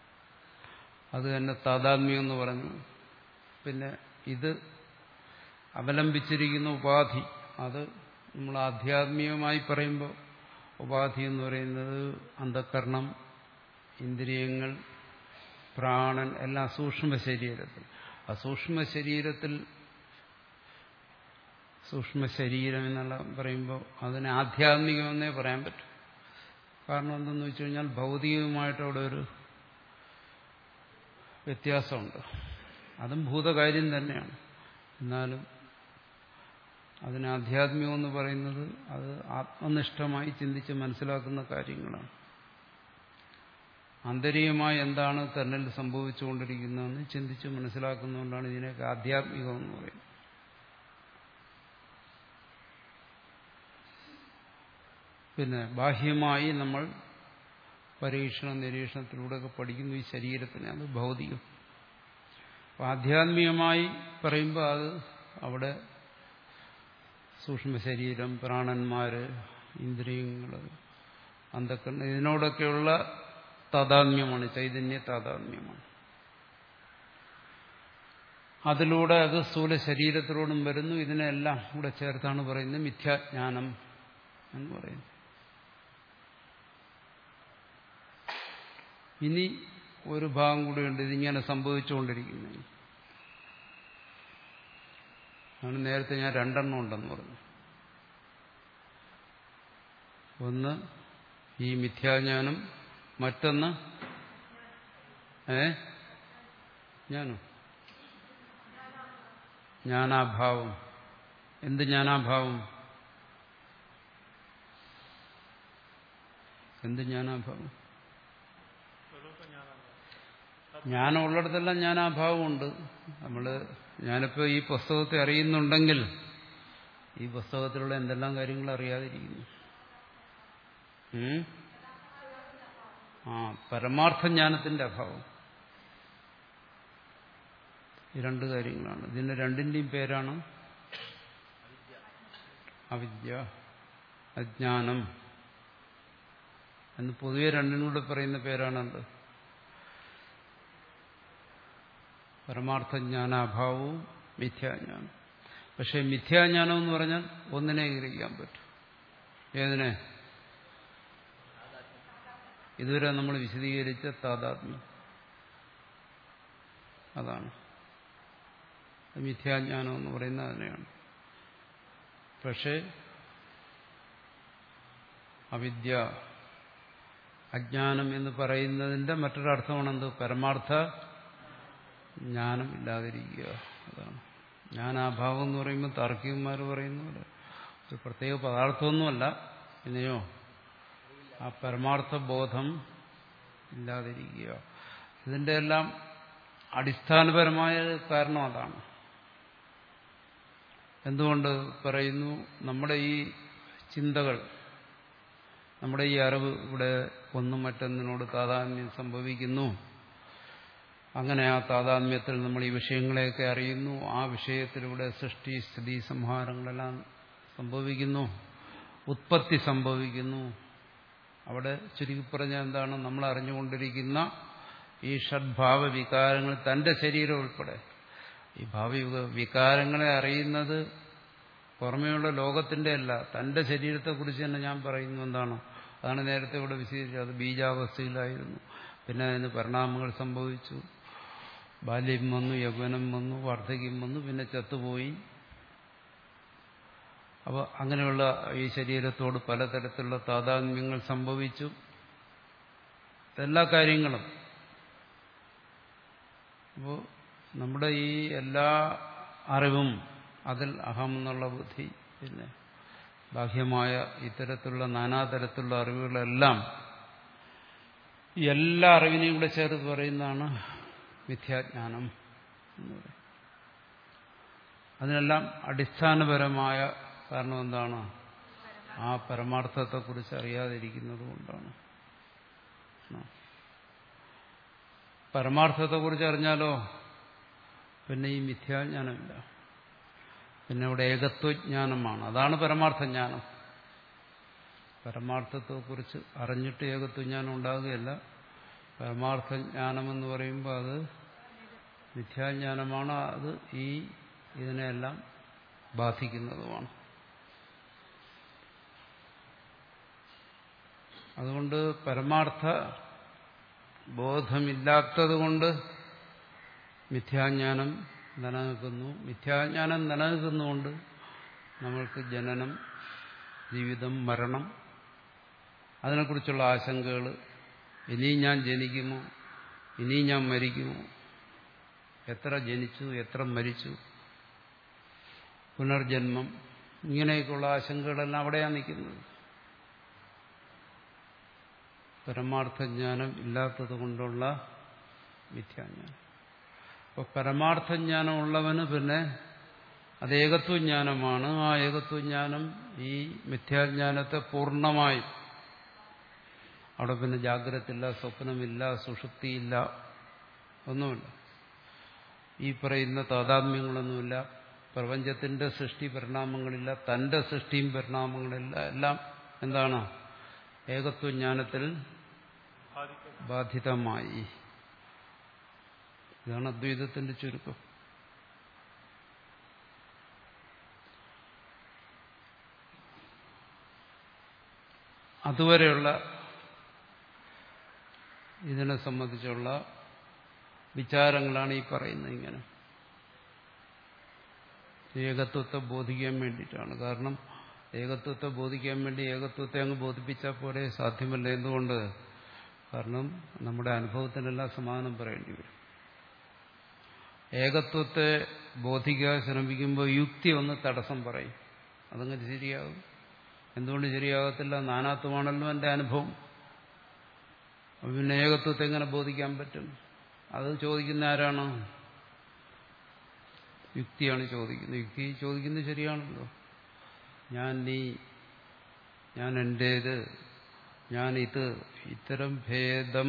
A: അത് തന്നെ താതാത്മ്യം എന്ന് പറഞ്ഞു. പിന്നെ ഇത് അവലംബിച്ചിരിക്കുന്ന ഉപാധി, അത് നമ്മൾ ആധ്യാത്മികമായി പറയുമ്പോൾ ഉപാധി എന്ന് പറയുന്നത് അന്ധഃകരണം, ഇന്ദ്രിയങ്ങൾ, പ്രാണൻ എല്ലാം സൂക്ഷ്മ ശരീരത്തിൽ. അസൂക്ഷ്മ ശരീരത്തിൽ സൂക്ഷ്മ ശരീരം എന്നുള്ള പറയുമ്പോൾ അതിനെ ആധ്യാത്മികമെന്നേ പറയാൻ പറ്റും. കാരണം എന്തെന്ന് വെച്ച് കഴിഞ്ഞാൽ ഭൗതികമായിട്ട് അവിടെ ഒരു വ്യത്യാസമുണ്ട്. അതും ഭൂതകാര്യം തന്നെയാണ്. എന്നാലും അതിന് ആധ്യാത്മികമെന്ന് പറയുന്നത് അത് ആത്മനിഷ്ഠമായി ചിന്തിച്ച് മനസ്സിലാക്കുന്ന കാര്യങ്ങളാണ്. ആന്തരികമായി എന്താണ് തന്നിൽ സംഭവിച്ചുകൊണ്ടിരിക്കുന്നതെന്ന് ചിന്തിച്ച് മനസ്സിലാക്കുന്നതുകൊണ്ടാണ് ഇതിനൊക്കെ ആധ്യാത്മികമെന്ന് പറയുന്നത്. പിന്നെ ബാഹ്യമായി നമ്മൾ പരീക്ഷണ നിരീക്ഷണത്തിലൂടെയൊക്കെ പഠിക്കുന്നു ഈ ശരീരത്തിനെ, അത് ഭൗതികം. അപ്പം ആധ്യാത്മികമായി പറയുമ്പോൾ അത് അവിടെ സൂക്ഷ്മ ശരീരം, പ്രാണന്മാര്, ഇന്ദ്രിയങ്ങൾ, അന്ധക്കരണം, ഇതിനോടൊക്കെയുള്ള താതാത്മ്യമാണ്, ചൈതന്യ താതാത്മ്യമാണ്. അതിലൂടെ അത് സ്ഥൂല ശരീരത്തിലോടും വരുന്നു. ഇതിനെല്ലാം കൂടെ ചേർത്താണ് പറയുന്നത് മിഥ്യാജ്ഞാനം എന്ന് പറയുന്നത്. ഇനി ഒരു ഭാഗം കൂടിയുണ്ട് ഇതിങ്ങനെ സംഭവിച്ചുകൊണ്ടിരിക്കുന്നത്. ആണ് നേരത്തെ ഞാൻ രണ്ടെണ്ണം ഉണ്ടെന്ന് പറഞ്ഞു. ഒന്ന് ഈ മിഥ്യാജ്ഞാനം, മറ്റൊന്ന് ഏ ജ്ഞാനം, ജ്ഞാനാഭാവം. എന്ത് ജ്ഞാനാഭാവം? എന്ത് ജ്ഞാനാഭാവം? ജ്ഞാനം ഉള്ളിടത്തെല്ലാം ജ്ഞാനാഭാവമുണ്ട്. നമ്മള് ഞാനിപ്പോ ഈ പുസ്തകത്തെ അറിയുന്നുണ്ടെങ്കിൽ ഈ പുസ്തകത്തിലുള്ള എന്തെല്ലാം കാര്യങ്ങൾ അറിയാതിരിക്കുന്നു. ആ പരമാർത്ഥ ജ്ഞാനത്തിന്റെ അഭാവം. ഈ രണ്ട് കാര്യങ്ങളാണ്. ഇതിന്റെ രണ്ടിന്റെയും പേരാണ് അവിദ്യ, അജ്ഞാനം എന്ന് പൊതുവെ രണ്ടിനൂടെ പറയുന്ന പേരാണത്. പരമാർത്ഥജ്ഞാനാഭാവവും മിഥ്യാജ്ഞാനം. പക്ഷെ മിഥ്യാജ്ഞാനം എന്ന് പറഞ്ഞാൽ ഒന്നിനെ ഗ്രഹിക്കാൻ പറ്റും. ഏതിനെ? ഇതുവരെ നമ്മൾ വിശദീകരിച്ച താതാത്മ്യം. അതാണ് മിഥ്യാജ്ഞാനം എന്ന് പറയുന്നത്. അതിനെയാണ്. പക്ഷേ അവിദ്യ, അജ്ഞാനം എന്ന് പറയുന്നതിന്റെ മറ്റൊരർത്ഥമാണ് എന്ത്? പരമാർത്ഥ ജ്ഞാനം ഇല്ലാതിരിക്കുക. അതാണ് ജ്ഞാനാഭാവം എന്ന് പറയുമ്പോൾ താർക്കികന്മാർ പറയുന്ന പോലെ ഒരു പ്രത്യേക പദാർത്ഥമൊന്നുമല്ല. പിന്നെയോ ആ പരമാർത്ഥ ബോധം ഇല്ലാതിരിക്കുക. ഇതിന്റെ എല്ലാം അടിസ്ഥാനപരമായ കാരണം അതാണ്. എന്തുകൊണ്ട് പറയുന്നു? നമ്മുടെ ഈ ചിന്തകൾ, നമ്മുടെ ഈ അറിവ് ഇവിടെ ഒന്നും മറ്റൊന്നിനോട് താതാത്മ്യം സംഭവിക്കുന്നു. അങ്ങനെ ആ താതാത്മ്യത്തിൽ നമ്മൾ ഈ വിഷയങ്ങളെയൊക്കെ അറിയുന്നു. ആ വിഷയത്തിലൂടെ സൃഷ്ടി, സ്ഥിതി, സംഹാരങ്ങളെല്ലാം സംഭവിക്കുന്നു, ഉത്പത്തി സംഭവിക്കുന്നു. അവിടെ ചുരുക്കി പറഞ്ഞാൽ എന്താണ്? നമ്മൾ അറിഞ്ഞുകൊണ്ടിരിക്കുന്ന ഈ ഷഡ്ഭാവ വികാരങ്ങൾ, തന്റെ ശരീരം ഉൾപ്പെടെ ഈ ഭാവി വികാരങ്ങളെ അറിയുന്നത് പുറമേയുള്ള ലോകത്തിന്റെ അല്ല, തന്റെ ശരീരത്തെക്കുറിച്ച് തന്നെ ഞാൻ പറയുന്നു. എന്താണ്? അതാണ് നേരത്തെ ഇവിടെ വിശദീകരിച്ചത്. അത് ബീജാവസ്ഥയിലായിരുന്നു, പിന്നെ അതിന് പരിണാമങ്ങൾ സംഭവിച്ചു. ബാല്യം വന്നു, യൗവനം വന്നു, വാർദ്ധക്യം വന്നു, പിന്നെ ചത്തുപോയി. അപ്പോൾ അങ്ങനെയുള്ള ഈ ശരീരത്തോട് പലതരത്തിലുള്ള താതാത്മ്യങ്ങൾ സംഭവിച്ചു. എല്ലാ കാര്യങ്ങളും. അപ്പോൾ നമ്മുടെ ഈ എല്ലാ അറിവും, അതിൽ അഹം എന്നുള്ള ബുദ്ധി, പിന്നെ ബാഹ്യമായ ഇത്തരത്തിലുള്ള നാനാതരത്തിലുള്ള അറിവുകളെല്ലാം, എല്ലാ അറിവിനെയും കൂടെ ചേർത്ത് പറയുന്നതാണ് മിഥ്യാജ്ഞാനം എന്ന് പറയും. അതിനെല്ലാം അടിസ്ഥാനപരമായ കാരണം എന്താണ്? ആ പരമാർത്ഥത്തെക്കുറിച്ച് അറിയാതിരിക്കുന്നത് കൊണ്ടാണ്. പരമാർത്ഥത്തെക്കുറിച്ച് അറിഞ്ഞാലോ പിന്നെ ഈ മിഥ്യാജ്ഞാനമില്ല. പിന്നെ ഇവിടെ ഏകത്വജ്ഞാനമാണ്. അതാണ് പരമാർത്ഥജ്ഞാനം. പരമാർത്ഥത്തെക്കുറിച്ച് അറിഞ്ഞിട്ട് ഏകത്വജ്ഞാനം ഉണ്ടാകുകയല്ല. പരമാർത്ഥജ്ഞാനമെന്ന് പറയുമ്പോൾ അത് മിഥ്യാജ്ഞാനമാണ്. അത് ഈ ഇതിനെല്ലാം ബാധിക്കുന്നതുമാണ്. അതുകൊണ്ട് പരമാർത്ഥ ബോധമില്ലാത്തതുകൊണ്ട് മിഥ്യാജ്ഞാനം നിലനിൽക്കുന്നു. മിഥ്യാജ്ഞാനം നിലനിൽക്കുന്നതുകൊണ്ട് നമ്മൾക്ക് ജനനം, ജീവിതം, മരണം, അതിനെക്കുറിച്ചുള്ള ആശങ്കകൾ, ഇനിയും ഞാൻ ജനിക്കുമോ, ഇനിയും ഞാൻ മരിക്കുമോ, എത്ര ജനിച്ചു, എത്ര മരിച്ചു, പുനർജന്മം, ഇങ്ങനെയൊക്കെയുള്ള ആശങ്കകളെല്ലാം അവിടെയാണ് നിൽക്കുന്നത്. പരമാർത്ഥജ്ഞാനം ഇല്ലാത്തത് കൊണ്ടുള്ള മിഥ്യാജ്ഞാനം. അപ്പോൾ പരമാർത്ഥജ്ഞാനം ഉള്ളവന് പിന്നെ അത് ഏകത്വജ്ഞാനമാണ്. ആ ഏകത്വജ്ഞാനം ഈ മിഥ്യാജ്ഞാനത്തെ പൂർണ്ണമായി, അവിടെ പിന്നെ ജാഗ്രതയില്ല, സ്വപ്നമില്ല, സുഷുപ്തിയില്ല, ഒന്നുമില്ല. ഈ പറയുന്ന താതാത്മ്യങ്ങളൊന്നുമില്ല. പ്രപഞ്ചത്തിന്റെ സൃഷ്ടി പരിണാമങ്ങളില്ല, തന്റെ സൃഷ്ടിയും പരിണാമങ്ങളില്ല. എല്ലാം എന്താണ്? ഏകത്വജ്ഞാനത്തിൽ ബാധിതമായി. ഇതാണ് അദ്വൈതത്തിന്റെ ചുരുക്കം. അതുവരെയുള്ള ഇതിനെ സംബന്ധിച്ചുള്ള വിചാരങ്ങളാണ് ഈ പറയുന്നത്. ഇങ്ങനെ ഏകത്വത്തെ ബോധിക്കാൻ വേണ്ടിയിട്ടാണ്. കാരണം ഏകത്വത്തെ ബോധിക്കാൻ വേണ്ടി ഏകത്വത്തെ അങ്ങ് ബോധിപ്പിച്ചാൽ പോലെ സാധ്യമല്ല. എന്തുകൊണ്ട്? കാരണം നമ്മുടെ അനുഭവത്തിനെല്ലാം സമാധാനം പറയേണ്ടി വരും. ഏകത്വത്തെ ബോധിക്കാൻ ശ്രമിക്കുമ്പോൾ യുക്തി ഒന്ന് തടസ്സം പറയും. അതങ്ങനെ ശരിയാകും. എന്തുകൊണ്ട് ശരിയാകത്തില്ല? നാനാത്വമാണല്ലോ എൻ്റെ അനുഭവം. പിന്നെ ഏകത്വത്തെ എങ്ങനെ ബോധിക്കാൻ പറ്റും? അത് ചോദിക്കുന്ന ആരാണ്? യുക്തിയാണ് ചോദിക്കുന്നത്. യുക്തി ചോദിക്കുന്നത് ശരിയാണല്ലോ. ഞാൻ നീ, ഞാൻ എൻ്റേത്, ഞാൻ ഇത്, ഇത്തരം ഭേദം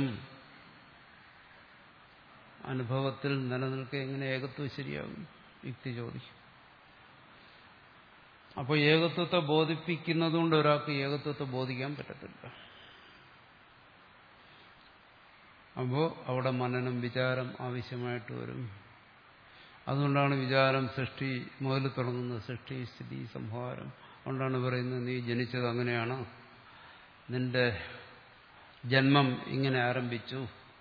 A: അനുഭവത്തിൽ നിലനിൽക്കുക എങ്ങനെ ഏകത്വം ശരിയാകും? യുക്തി ചോദിക്കും. അപ്പോൾ ഏകത്വത്തെ ബോധിപ്പിക്കുന്നതുകൊണ്ട് ഒരാൾക്ക് ഏകത്വത്തെ ബോധിക്കാൻ പറ്റത്തില്ല. അപ്പോൾ അവിടെ മനനം, വിചാരം ആവശ്യമായിട്ട് വരും. അതുകൊണ്ടാണ് വിചാരം സൃഷ്ടി മുതൽ തുടങ്ങുന്നത്. സൃഷ്ടി, സ്ഥിതി, സംഹാരം. അതുകൊണ്ടാണ് പറയുന്നത് നീ ജനിച്ചത് അങ്ങനെയാണ്, നിന്റെ ജന്മം ഇങ്ങനെ ആരംഭിച്ചു,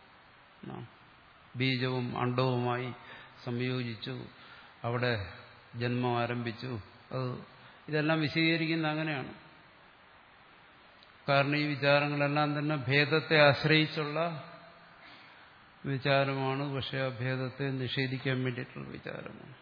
A: ബീജവും അണ്ഡവുമായി സംയോജിച്ചു, അവിടെ ജന്മം ആരംഭിച്ചു. അത് ഇതെല്ലാം വിശദീകരിക്കുന്നത് അങ്ങനെയാണ്. കാരണം ഈ വിചാരങ്ങളെല്ലാം തന്നെ ഭേദത്തെ ആശ്രയിച്ചുള്ള വിചാരമാണ്. പക്ഷെ ആ ഭേദത്തെ നിഷേധിക്കാൻ വേണ്ടിയിട്ടുള്ള വിചാരമാണ്.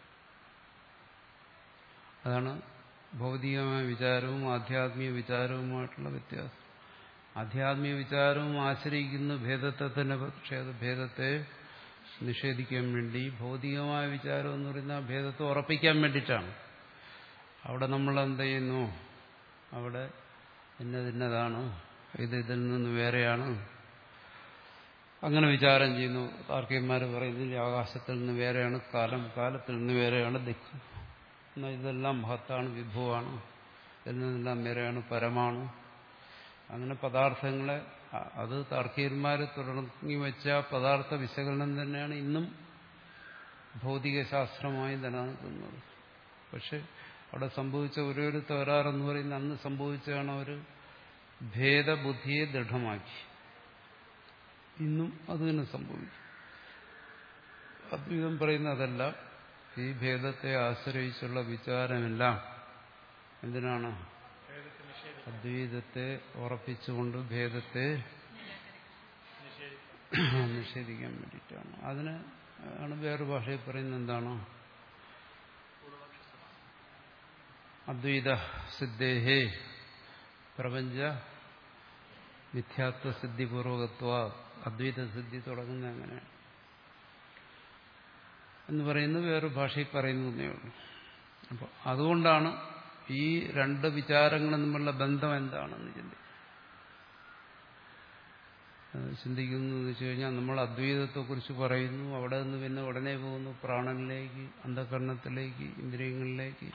A: അതാണ് ഭൗതികമായ വിചാരവും ആധ്യാത്മിക വിചാരവുമായിട്ടുള്ള വ്യത്യാസം. ആധ്യാത്മിക വിചാരവും ആശ്രയിക്കുന്ന ഭേദത്തെ തന്നെ, പക്ഷെ അത് ഭേദത്തെ നിഷേധിക്കാൻ വേണ്ടി. ഭൗതികമായ വിചാരം എന്ന് പറയുന്ന ഭേദത്തെ ഉറപ്പിക്കാൻ വേണ്ടിയിട്ടാണ്. അവിടെ നമ്മൾ എന്ത് ചെയ്യുന്നു? അവിടെ ഇന്നതിന്നതാണ്, ഇത് ഇതിൽ നിന്ന് വേറെയാണ്, അങ്ങനെ വിചാരം ചെയ്യുന്നു. താർക്കികന്മാർ പറയുന്നില്ല, ആകാശത്തിൽ നിന്ന് വേറെയാണ് കാലം, കാലത്തിൽ നിന്ന് വേറെയാണ് ദിക്ക്, എന്നാൽ ഇതെല്ലാം മഹത്താണ്, വിഭുവാണ്, ഇതിൽ നിന്നെല്ലാം വേറെയാണ് പരമാണ്. അങ്ങനെ പദാർത്ഥങ്ങളെ, അത് താർക്കികന്മാർ തുടങ്ങി വെച്ച പദാർത്ഥ വിശകലനം തന്നെയാണ് ഇന്നും ഭൗതികശാസ്ത്രമായി നിലനിൽക്കുന്നത്. പക്ഷെ അവിടെ സംഭവിച്ച ഒരേ ഒരു തകരാറെന്ന് പറയുന്നത് അന്ന് സംഭവിച്ചാണ് അവർ ഭേദബുദ്ധിയെ ദൃഢമാക്കി. ഇന്നും അത് തന്നെ സംഭവിക്കും. അദ്വൈതം പറയുന്ന അതല്ല. ഈ ഭേദത്തെ ആശ്രയിച്ചുള്ള വിചാരമെല്ലാം എന്തിനാണ്? അദ്വൈതത്തെ ഉറപ്പിച്ചുകൊണ്ട് ഭേദത്തെ നിഷേധിക്കാൻ വേണ്ടിയിട്ടാണ്. അതിന് ആണ് വേറൊരു ഭാഷയിൽ പറയുന്നത് എന്താണ്? അദ്വൈത സിദ്ധേഹേ പ്രപഞ്ച മിഥ്യാത്വ സിദ്ധിപൂർവകത്വ. അദ്വൈത സിദ്ധി തുടങ്ങുന്നത് അങ്ങനെയാണ് എന്ന് പറയുന്നത് വേറൊരു ഭാഷയിൽ പറയുന്നതേ ഉള്ളൂ. അപ്പോൾ അതുകൊണ്ടാണ് ഈ രണ്ട് വിചാരങ്ങളും തമ്മിലുള്ള ബന്ധം എന്താണെന്ന് ചിന്തിക്കും ചിന്തിക്കുന്നതെന്ന് വെച്ച് കഴിഞ്ഞാൽ, നമ്മൾ അദ്വൈതത്തെക്കുറിച്ച് പറയുന്നു, അവിടെ നിന്ന് പിന്നെ ഉടനെ പോകുന്നു പ്രാണനിലേക്ക്, അന്ധകരണത്തിലേക്ക്, ഇന്ദ്രിയങ്ങളിലേക്ക്.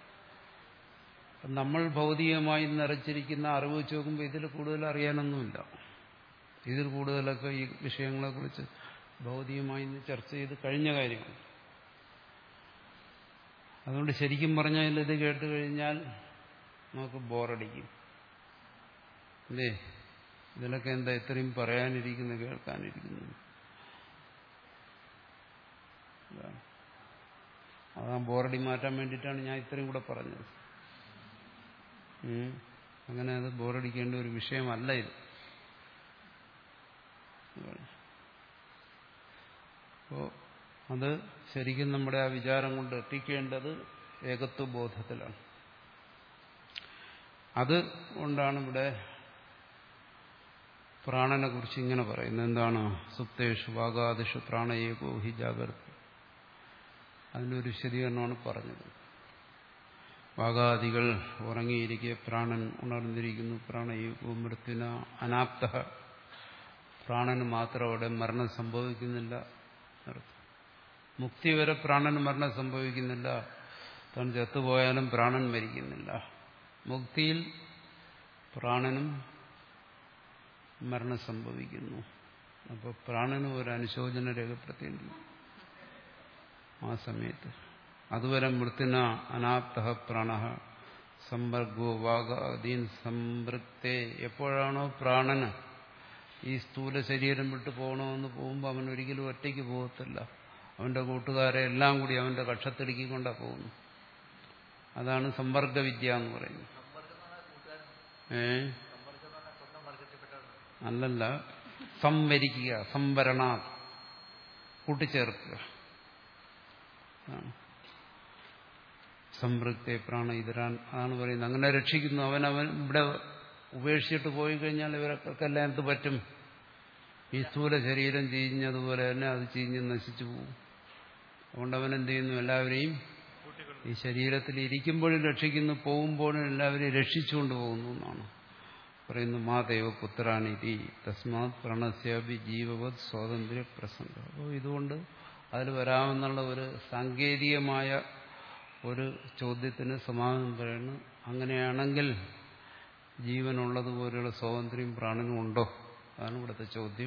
A: നമ്മൾ ഭൗതികമായി നിറച്ചിരിക്കുന്ന അറിവ് വെച്ച് നോക്കുമ്പോൾ ഇതിൽ കൂടുതൽ അറിയാനൊന്നുമില്ല. ഇതിൽ കൂടുതലൊക്കെ ഈ വിഷയങ്ങളെക്കുറിച്ച് ഭൗതികമായി ചർച്ച ചെയ്ത് കഴിഞ്ഞ കാര്യമാണ്. അതുകൊണ്ട് ശരിക്കും പറഞ്ഞാൽ ഇത് കേട്ട് കഴിഞ്ഞാൽ നമുക്ക് ബോറടിക്കും അല്ലേ? ഇതിലൊക്കെ എന്താ ഇത്രയും പറയാനിരിക്കുന്നു, കേൾക്കാനിരിക്കുന്നു? അതാ ബോറടി മാറ്റാൻ വേണ്ടിയിട്ടാണ് ഞാൻ ഇത്രയും കൂടെ പറഞ്ഞത്. അങ്ങനെ അത് ബോറടിക്കേണ്ട ഒരു വിഷയമല്ല ഇത്. അപ്പോൾ അത് ശരിക്കും നമ്മുടെ ആ വിചാരം കൊണ്ട് എത്തിക്കേണ്ടത് ഏകത്വബോധത്തിലാണ്. അത് കൊണ്ടാണ് ഇവിടെ പ്രാണനെ കുറിച്ച് ഇങ്ങനെ പറയുന്നത്. എന്താണ്? സുപ്തേഷു വാഗാദിഷു പ്രാണയേകോ ഹി ജാഗ്രത. അതിനൊരു വിശദീകരണമാണ് പറഞ്ഞത്. വാഗാദികൾ ഉറങ്ങിയിരിക്കെ പ്രാണൻ ഉണർന്നിരിക്കുന്നു. പ്രാണയേകോ മൃത്യുന അനാപ്ത. പ്രാണന് മാത്രം അവിടെ മരണം സംഭവിക്കുന്നില്ല. മുക്തി വരെ പ്രാണന് മരണം സംഭവിക്കുന്നില്ല. താൻ ചത്തുപോയാലും പ്രാണൻ മരിക്കുന്നില്ല. മുക്തിയിൽ പ്രാണനും മരണം സംഭവിക്കുന്നു. അപ്പോൾ പ്രാണനും ഒരു അനുശോചനം രേഖപ്പെടുത്തേണ്ടി ആ സമയത്ത്. അതുവരെ മൃത്യുന അനാപ്ത പ്രാണ സമ്പർഗോ വാഗാദീൻ സമ്പൃക്തേ. എപ്പോഴാണോ പ്രാണന് ഈ സ്ഥൂല ശരീരം വിട്ടു പോകണമെന്ന് പോകുമ്പോൾ അവൻ ഒരിക്കലും ഒറ്റയ്ക്ക് പോകത്തില്ല. അവന്റെ കൂട്ടുകാരെ എല്ലാം കൂടി അവന്റെ കക്ഷത്തിടുക്കിക്കൊണ്ടാണ് പോകുന്നു. അതാണ് സമ്പർക്കവിദ്യ എന്ന് പറയുന്നത്. ഏ അല്ലല്ല, സംവരിക്കുക, സംവരണ, കൂട്ടിച്ചേർക്കുക. സംപൃക്തേ പ്രാണ ഇതരാൻ അതാണ് പറയുന്നത്. അങ്ങനെ രക്ഷിക്കുന്നു. അവൻ അവൻ ഇവിടെ ഉപേക്ഷിച്ചിട്ട് പോയി കഴിഞ്ഞാൽ ഇവർക്കെല്ലാം എന്ത് പറ്റും? ഈ സ്ഥൂല ശരീരം ചീഞ്ഞതുപോലെ തന്നെ അത് ചീഞ്ഞ് നശിച്ചു പോകും. അതുകൊണ്ട് അവൻ എന്ത് ചെയ്യുന്നു? എല്ലാവരെയും ഈ ശരീരത്തിൽ ഇരിക്കുമ്പോഴും രക്ഷിക്കുന്നു, പോകുമ്പോഴും എല്ലാവരെയും രക്ഷിച്ചുകൊണ്ട് പോകുന്നു എന്നാണ് പറയുന്നു. മാതേവ പുത്രാനിധി തസ്മാത് പ്രണസ്യാഭി ജീവവത് സ്വാതന്ത്ര്യ പ്രസംഗം. അപ്പോൾ ഇതുകൊണ്ട് അതിൽ വരാമെന്നുള്ള ഒരു സാങ്കേതികമായ ഒരു ചോദ്യത്തിന് സമാധാനം പറയുന്നു. അങ്ങനെയാണെങ്കിൽ ജീവനുള്ളതുപോലെയുള്ള സ്വാതന്ത്ര്യം പ്രാണനും ഉണ്ടോ? അതാണ് ഇവിടുത്തെ ചോദ്യം.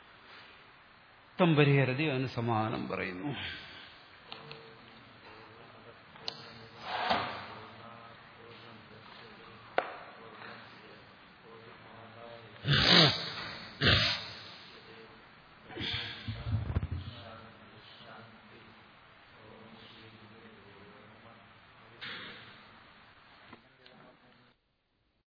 A: തം പരിഹരതി, അതിന് സമാധാനം പറയുന്നു.